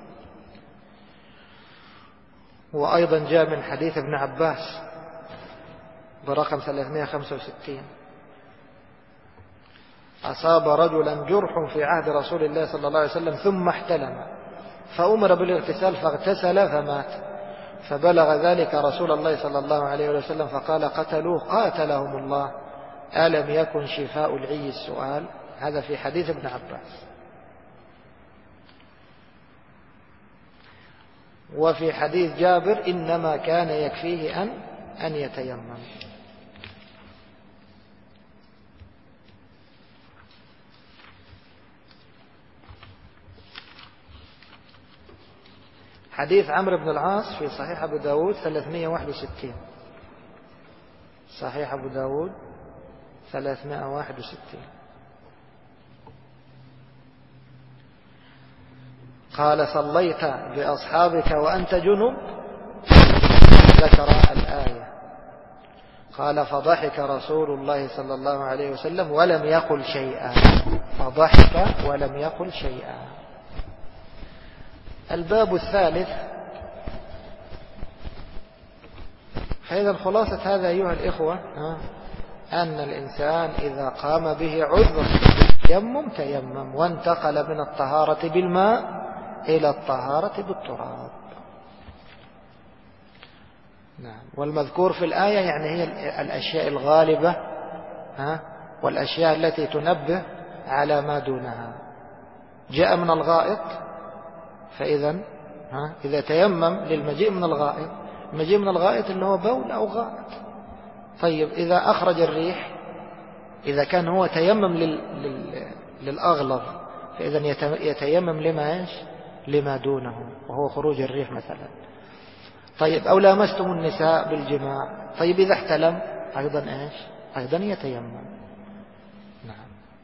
وأيضا جاء من حديث ابن عباس برقم 365 أصاب رجلا جرح في عهد رسول الله صلى الله عليه وسلم ثم احتلم فأمر بالاغتسال فاغتسل فمات، فبلغ ذلك رسول الله صلى الله عليه وسلم فقال قتلوه قاتلهم الله، ألم يكن شفاء العي السؤال؟ هذا في حديث ابن عباس. وفي حديث جابر إنما كان يكفيه أن يتيمم. حديث عمرو بن العاص في صحيح أبو داود 361، صحيح أبو داود 361. قال صليت بأصحابك وأنت جنب، ذكر الآية. قال فضحك رسول الله صلى الله عليه وسلم ولم يقل شيئا، فضحك ولم يقل شيئا. الباب الثالث. فإذا خلاصة هذا أيها الإخوة أن الإنسان إذا قام به عذر تيمم وانتقل من الطهارة بالماء إلى الطهارة بالتراب. نعم. والمذكور في الآية يعني هي الأشياء الغالبة والأشياء التي تنبه على ما دونها. جاء من الغائط، فإذا إذا تيمم للمجيء من الغائط، المجيء من الغائط اللي هو بول أو غائط. طيب إذا أخرج الريح، إذا كان هو تيمم للأغلظ، فإذا يتيمم لما دونه وهو خروج الريح مثلا. طيب أو لامستم النساء بالجماع، طيب إذا احتلم أيضا يتيمم. نعم.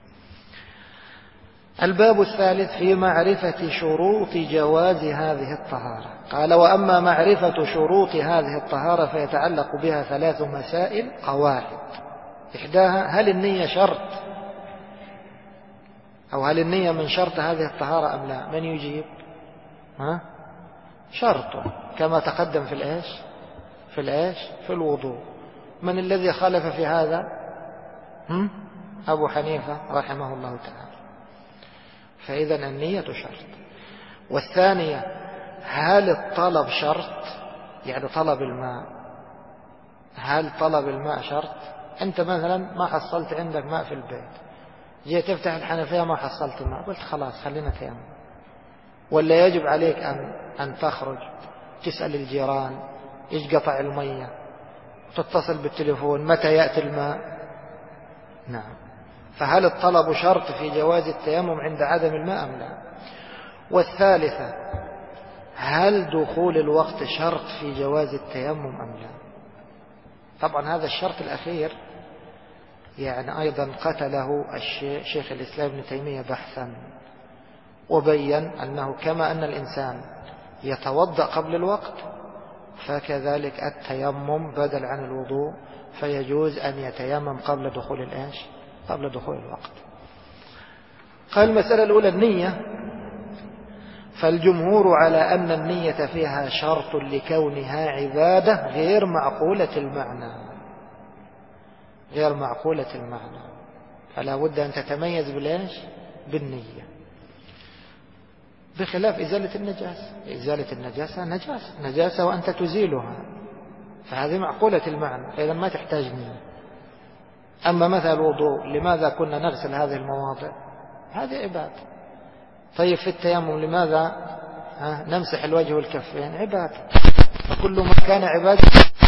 الباب الثالث في معرفة شروط جواز هذه الطهارة. قال وأما معرفة شروط هذه الطهارة فيتعلق بها 3 مسائل قواعد. إحداها هل النية شرط، أو هل النية من شرط هذه الطهارة أم لا؟ من يجيب؟ شرط كما تقدم في الوضوء. من الذي خالف في هذا؟ أبو حنيفة رحمه الله تعالى. فإذا النية شرط. والثانية هل الطلب شرط؟ يعني طلب الماء، هل طلب الماء شرط؟ أنت مثلا ما حصلت عندك ماء في البيت، جيت تفتح الحنفية ما حصلت ماء، قلت خلاص خلينا تيمم، ولا يجب عليك أن تخرج تسأل الجيران إيش قطع المية، تتصل بالتليفون متى يأتي الماء؟ نعم. فهل الطلب شرط في جواز التيمم عند عدم الماء أم لا؟ والثالثة هل دخول الوقت شرط في جواز التيمم أم لا؟ طبعا هذا الشرط الأخير يعني أيضا قتله الشيخ الإسلام ابن تيمية بحثا، وبين أنه كما أن الإنسان يتوضأ قبل الوقت فكذلك التيمم بدل عن الوضوء، فيجوز أن يتيمم قبل دخول الوقت. قال المسألة الأولى النية، فالجمهور على أن النية فيها شرط لكونها عبادة غير معقولة المعنى. فلا بد أن تتميز بالإيش؟ بالنية، بخلاف إزالة النجاسة. إزالة النجاسة نجاسة وأنت تزيلها، فهذه معقولة المعنى، فإذا ما تحتاج نية. أما مثل الوضوء، لماذا كنا نغسل هذه المواضع؟ هذه عبادة. طيب في التيمم لماذا نمسح الوجه والكفين؟ عبادة. فكل ما كان عبادة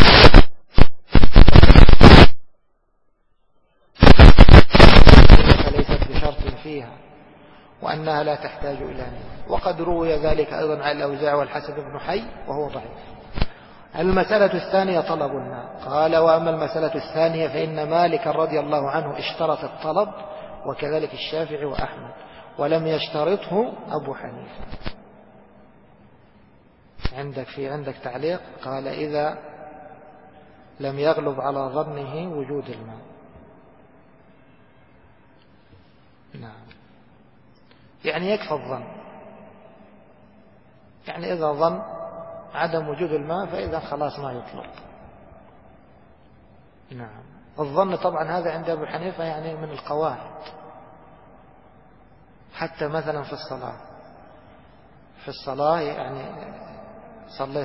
فليست بشرط فيها، وأنها لا تحتاج إلى نية. وقد روي ذلك أيضا عن الأوزاعي والحسن بن حي وهو ضعيف. المسألة الثانية طلب الماء. قال: وأما المسألة الثانية فإن مالك رضي الله عنه اشترط الطلب، وكذلك الشافعي وأحمد، ولم يشترطه أبو حنيفة. عندك تعليق، قال: إذا لم يغلب على ظنه وجود الماء. نعم، يعني يكفى الظن، يعني إذا ظن عدم وجود الماء فإذا خلاص ما يطلب. نعم، الظن طبعا هذا عند أبو حنيفة يعني من القواعد، حتى مثلا في الصلاة يعني صليت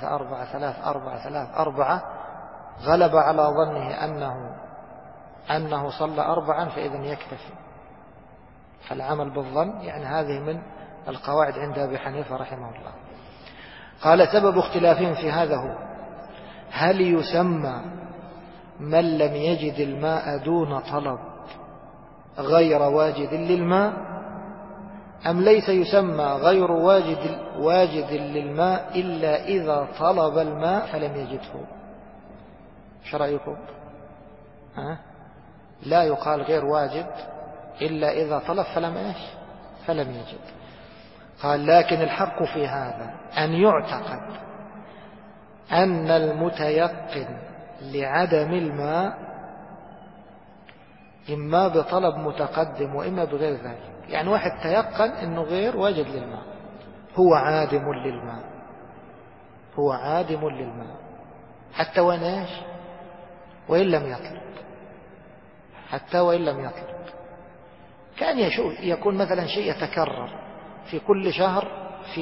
3-4 غلب على ظنه أنه صلى 4 فإذا يكتفي. فالعمل بالظن يعني هذه من القواعد عند أبي حنيفة رحمه الله. قال: سبب اختلافهم في هذا هو: هل يسمى من لم يجد الماء دون طلب غير واجد للماء، أم ليس يسمى غير واجد للماء إلا إذا طلب الماء فلم يجده؟ ايش رأيكم؟ لا يقال غير واجد إلا إذا طلب فلم يجد. قال: لكن الحق في هذا أن يعتقد أن المتيقن لعدم الماء إما بطلب متقدم وإما بغير ذلك. يعني واحد تيقن أنه غير واجد للماء، هو عادم للماء حتى وإن لم يطلب، كان يكون مثلا شيء يتكرر في كل شهر، في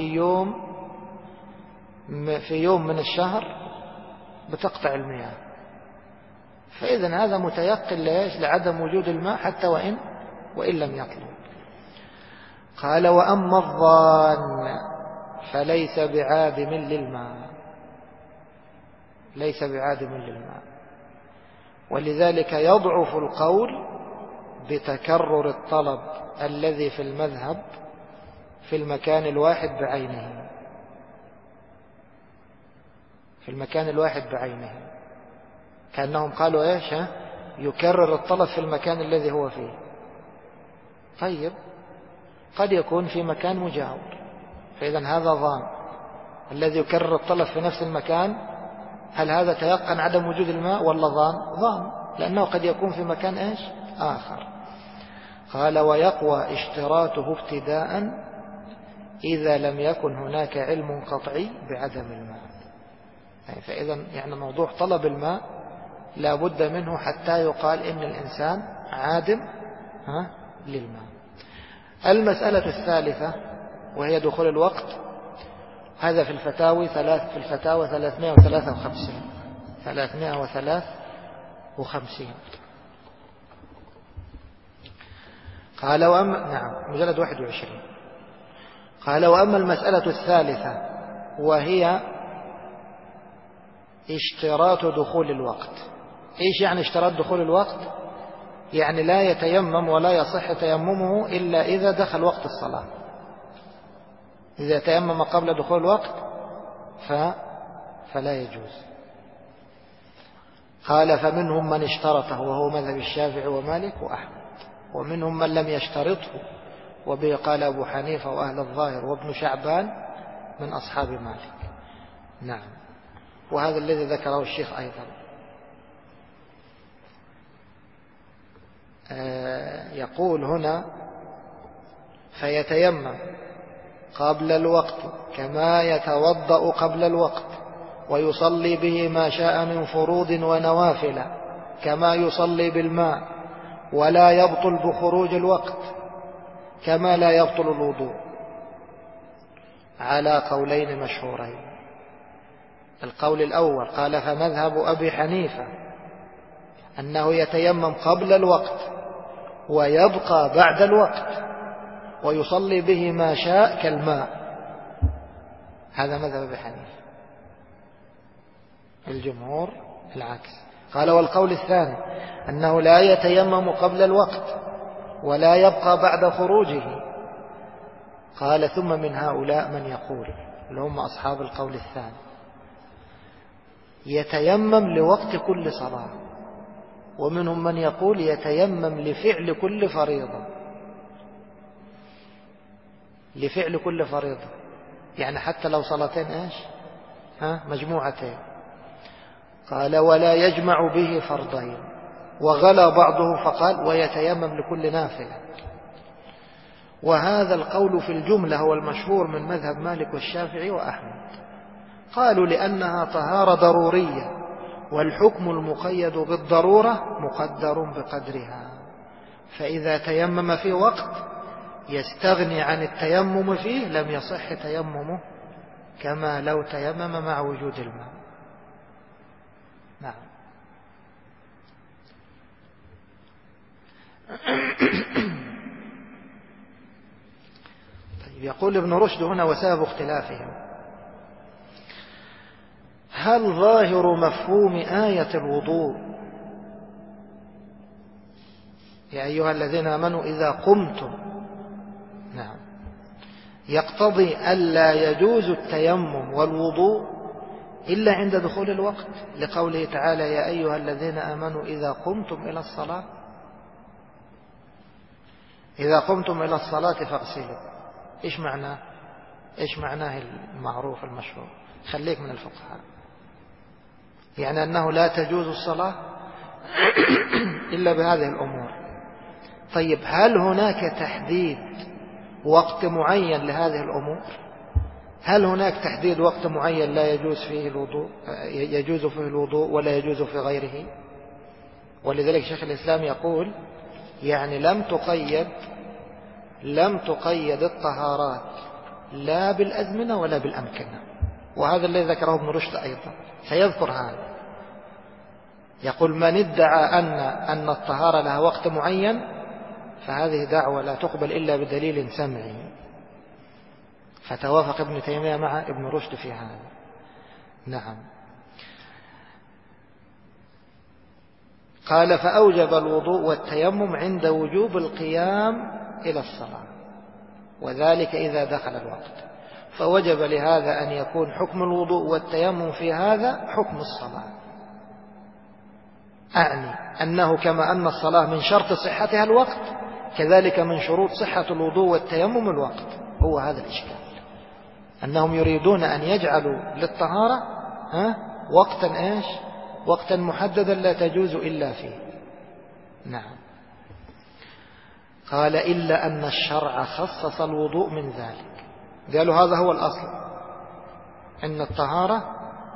يوم من الشهر بتقطع المياه، فإذا هذا متيقن لعدم وجود الماء حتى وإن لم يطلب. قال: وأما الظان فليس بعادم للماء، ولذلك يضعف القول بتكرر الطلب الذي في المذهب في المكان الواحد بعينه، كأنهم قالوا يكرر الطلب في المكان الذي هو فيه. طيب قد يكون في مكان مجاور، فإذا هذا ظان. الذي يكرر الطلب في نفس المكان، هل هذا تيقن عدم وجود الماء ولا ظان؟ لأنه قد يكون في مكان آخر. قال: ويقوى اشتراطه ابتداء إذا لم يكن هناك علم قطعي بعدم الماء. فإذا يعني موضوع طلب الماء لا بد منه حتى يقال إن الإنسان عادم للماء. المسألة الثالثة وهي دخول الوقت. هذا في الفتاوى 353. قال: مجلد 21. قال: وأما المسألة الثالثة وهي اشتراط دخول الوقت. إيش يعني اشتراط دخول الوقت؟ يعني لا يتيمم ولا يصح تيممه إلا إذا دخل وقت الصلاة. إذا تيمم قبل دخول الوقت فلا يجوز. قال: فمنهم من اشترطه وهو مذهب الشافعي ومالك وأحمد، ومنهم من لم يشترطه وبه قال أبو حنيفة وأهل الظاهر وابن شعبان من أصحاب مالك. نعم، وهذا الذي ذكره الشيخ أيضا. يقول هنا: فيتيمم قبل الوقت كما يتوضأ قبل الوقت، ويصلي به ما شاء من فروض ونوافل كما يصلي بالماء، ولا يبطل بخروج الوقت كما لا يبطل الوضوء، على قولين مشهورين. القول الأول قال فمذهب أبي حنيفة أنه يتيمم قبل الوقت ويبقى بعد الوقت ويصلي به ما شاء كالماء، هذا مذهب أبي حنيفة. الجمهور العكس، قال والقول الثاني أنه لا يتيمم قبل الوقت ولا يبقى بعد خروجه. قال ثم من هؤلاء من يقول اللي هم أصحاب القول الثاني يتيمم لوقت كل صلاة، ومنهم من يقول يتيمم لفعل كل فريضة، لفعل كل فريضة، يعني حتى لو صلاتين ايش مجموعتين. قال ولا يجمع به فرضين، وغلا بعضه فقال ويتيمم لكل نافلة. وهذا القول في الجملة هو المشهور من مذهب مالك والشافعي وأحمد. قالوا لأنها طهارة ضرورية، والحكم المقيد بالضرورة مقدر بقدرها، فإذا تيمم في وقت يستغني عن التيمم فيه لم يصح تيممه كما لو تيمم مع وجود الماء. نعم. طيب يقول ابن رشد هنا وسبب اختلافهم: هل ظاهر مفهوم آية الوضوء يا أيها الذين آمنوا إذا قمتم نعم يقتضي ألا يجوز التيمم والوضوء إلا عند دخول الوقت، لقوله تعالى يا أيها الذين آمنوا إذا قمتم إلى الصلاة، إذا قمتم إلى الصلاة فاغسلوا. إيش معناه؟ إيش معناه المعروف المشهور؟ خليك من الفقهاء. يعني أنه لا تجوز الصلاة إلا بهذه الأمور. طيب هل هناك تحديد وقت معين لهذه الأمور؟ هل هناك تحديد وقت معين لا يجوز فيه الوضوء، يجوز فيه الوضوء ولا يجوز في غيره؟ ولذلك شيخ الإسلام يقول يعني لم تقيد الطهارات لا بالأزمنة ولا بالأمكنة، وهذا الذي ذكره ابن رشد أيضا سيذكر هذا. يقول من ادعى أن الطهارة لها وقت معين فهذه دعوة لا تقبل إلا بدليل سمعي. فتوافق ابن تيمية مع ابن رشد في هذا. نعم. قال فأوجب الوضوء والتيمم عند وجوب القيام إلى الصلاة، وذلك إذا دخل الوقت، فوجب لهذا أن يكون حكم الوضوء والتيمم في هذا حكم الصلاة. أعني أنه كما أن الصلاة من شرط صحتها الوقت، كذلك من شروط صحة الوضوء والتيمم الوقت. هو هذا الإشكال، أنهم يريدون أن يجعلوا للطهارة وقتا إيش؟ وقتا محددا لا تجوز إلا فيه. نعم. قال إلا أن الشرع خصص الوضوء من ذلك. قالوا هذا هو الأصل، أن الطهارة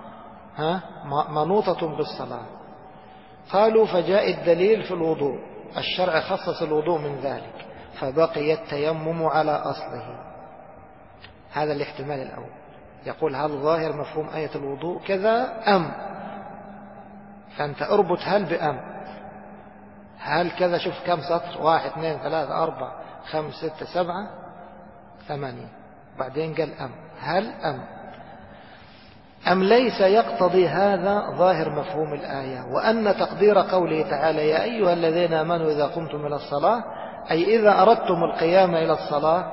منوطة بالصلاة. قالوا فجاء الدليل في الوضوء، الشرع خصص الوضوء من ذلك، فبقي التيمم على أصله. هذا الاحتمال الأول. يقول هل ظاهر مفهوم آية الوضوء كذا أم؟ فأنت اربط هل بأم. هل كذا، شوف كم سطر، 1 2 3 4 5 6 7 8، بعدين قال أم. هل أم ليس يقتضي هذا ظاهر مفهوم الآية، وأن تقدير قوله تعالى يا أيها الذين آمنوا إذا قمتم إلى الصلاة أي إذا أردتم القيام إلى الصلاة.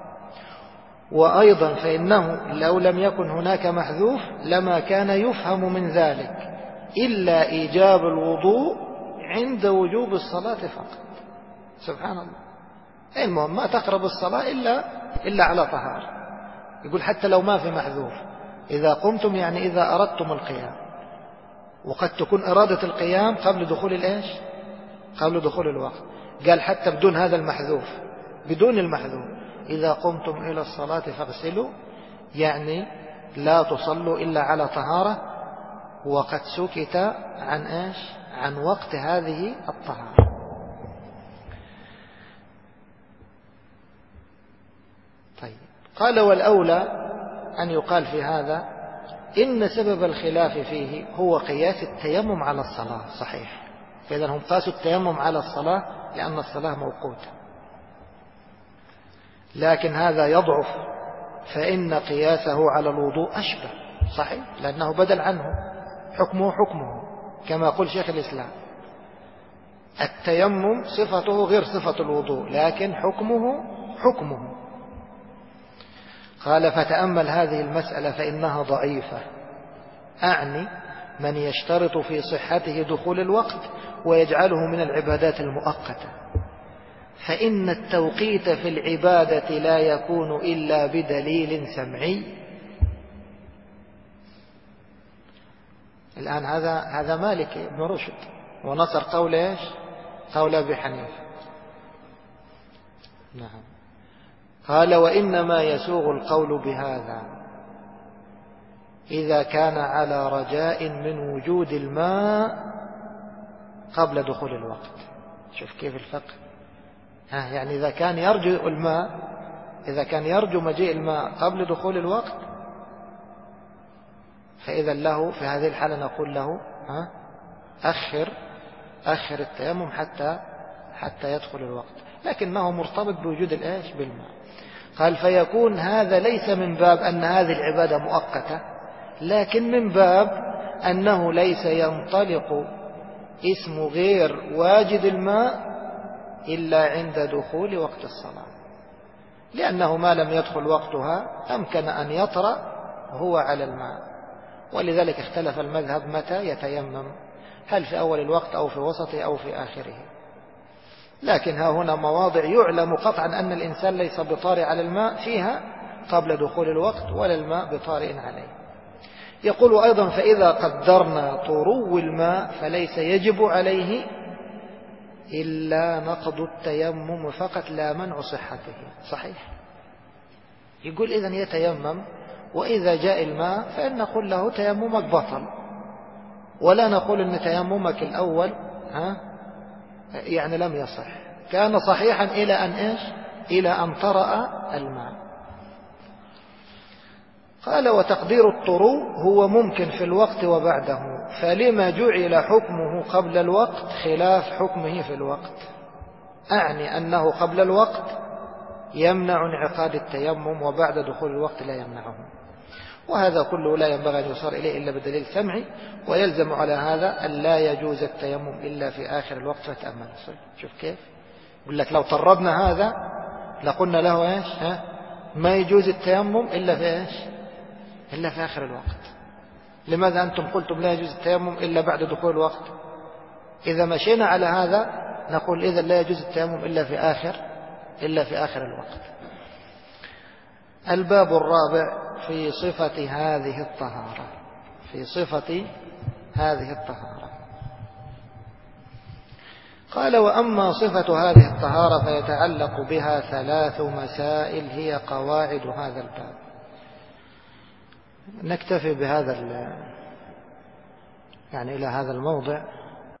وأيضا فإنه لو لم يكن هناك محذوف لما كان يفهم من ذلك إلا إيجاب الوضوء عند وجوب الصلاة فقط. سبحان الله. المهم ما تقرب الصلاة إلا على طهارة. يقول حتى لو ما في محذوف، إذا قمتم يعني إذا أردتم القيام، وقد تكون إرادة القيام قبل دخول الإيش؟ قبل دخول الوقت. قال حتى بدون هذا المحذوف، بدون المحذوف إذا قمتم إلى الصلاة فاغسلوا، يعني لا تصلوا إلا على طهارة، وقد سكت عن إيش؟ عن وقت هذه الطهارة. قال والأولى أن يقال في هذا إن سبب الخلاف فيه هو قياس التيمم على الصلاة. صحيح، فإذا هم قاسوا التيمم على الصلاة لأن الصلاة موقوتة، لكن هذا يضعف، فإن قياسه على الوضوء أشبه. صحيح، لأنه بدل عنه، حكمه كما يقول شيخ الإسلام، التيمم صفته غير صفة الوضوء، لكن حكمه. قال فتأمل هذه المسألة فإنها ضعيفة، أعني من يشترط في صحته دخول الوقت ويجعله من العبادات المؤقتة، فإن التوقيت في العبادة لا يكون إلا بدليل سمعي. الآن هذا مالك بن رشد ونصر قول إيش؟ قول أبي حنيفة. نعم. قال وإنما يسوغ القول بهذا إذا كان على رجاء من وجود الماء قبل دخول الوقت. شوف كيف الفقه، يعني إذا كان يرجو الماء، إذا كان يرجو مجيء الماء قبل دخول الوقت، فإذا له في هذه الحالة نقول له أخر التيمم حتى يدخل الوقت، لكنه مرتبط بوجود الآش بالماء. قال فيكون هذا ليس من باب أن هذه العبادة مؤقتة، لكن من باب أنه ليس ينطلق اسم غير واجد الماء إلا عند دخول وقت الصلاة، لأنه ما لم يدخل وقتها أمكن أن يطرأ هو على الماء. ولذلك اختلف المذهب متى يتيمم، هل في أول الوقت أو في وسطه أو في آخره. لكن ها هنا مواضع يعلم قطعا أن الإنسان ليس بطارئ على الماء فيها قبل دخول الوقت ولا الماء بطارئ عليه. يقول أيضا فإذا قدرنا طرو الماء فليس يجب عليه إلا نقض التيمم فقط لا منع صحته. صحيح، يقول إذن يتيمم، وإذا جاء الماء فإن نقول له تيممك بطل، ولا نقول أن تيممك الأول يعني لم يصح، كان صحيحا إلى أن إيش؟ إلى أن طرأ الماء. قال وتقدير الطرو هو ممكن في الوقت وبعده، فلما جعل حكمه قبل الوقت خلاف حكمه في الوقت، أعني أنه قبل الوقت يمنع انعقاد التيمم وبعد دخول الوقت لا يمنعه. وهذا كله لا ينبغي أن يصار إليه إلا بدليل سمعي، ويلزم على هذا أن لا يجوز التيمم إلا في آخر الوقت. فتأمل، شوف كيف يقول لك لو طردنا هذا لقلنا له إيش؟ ما يجوز التيمم إلا في إيش؟ إلا في آخر الوقت. لماذا أنتم قلتم لا يجوز التيمم إلا بعد دخول الوقت؟ إذا مشينا على هذا نقول إذا لا يجوز التيمم إلا في آخر الوقت. الباب الرابع في صفة هذه الطهارة، قال وأما صفة هذه الطهارة فيتعلق بها 3 مسائل هي قواعد هذا الباب. نكتفي بهذا يعني إلى هذا الموضع.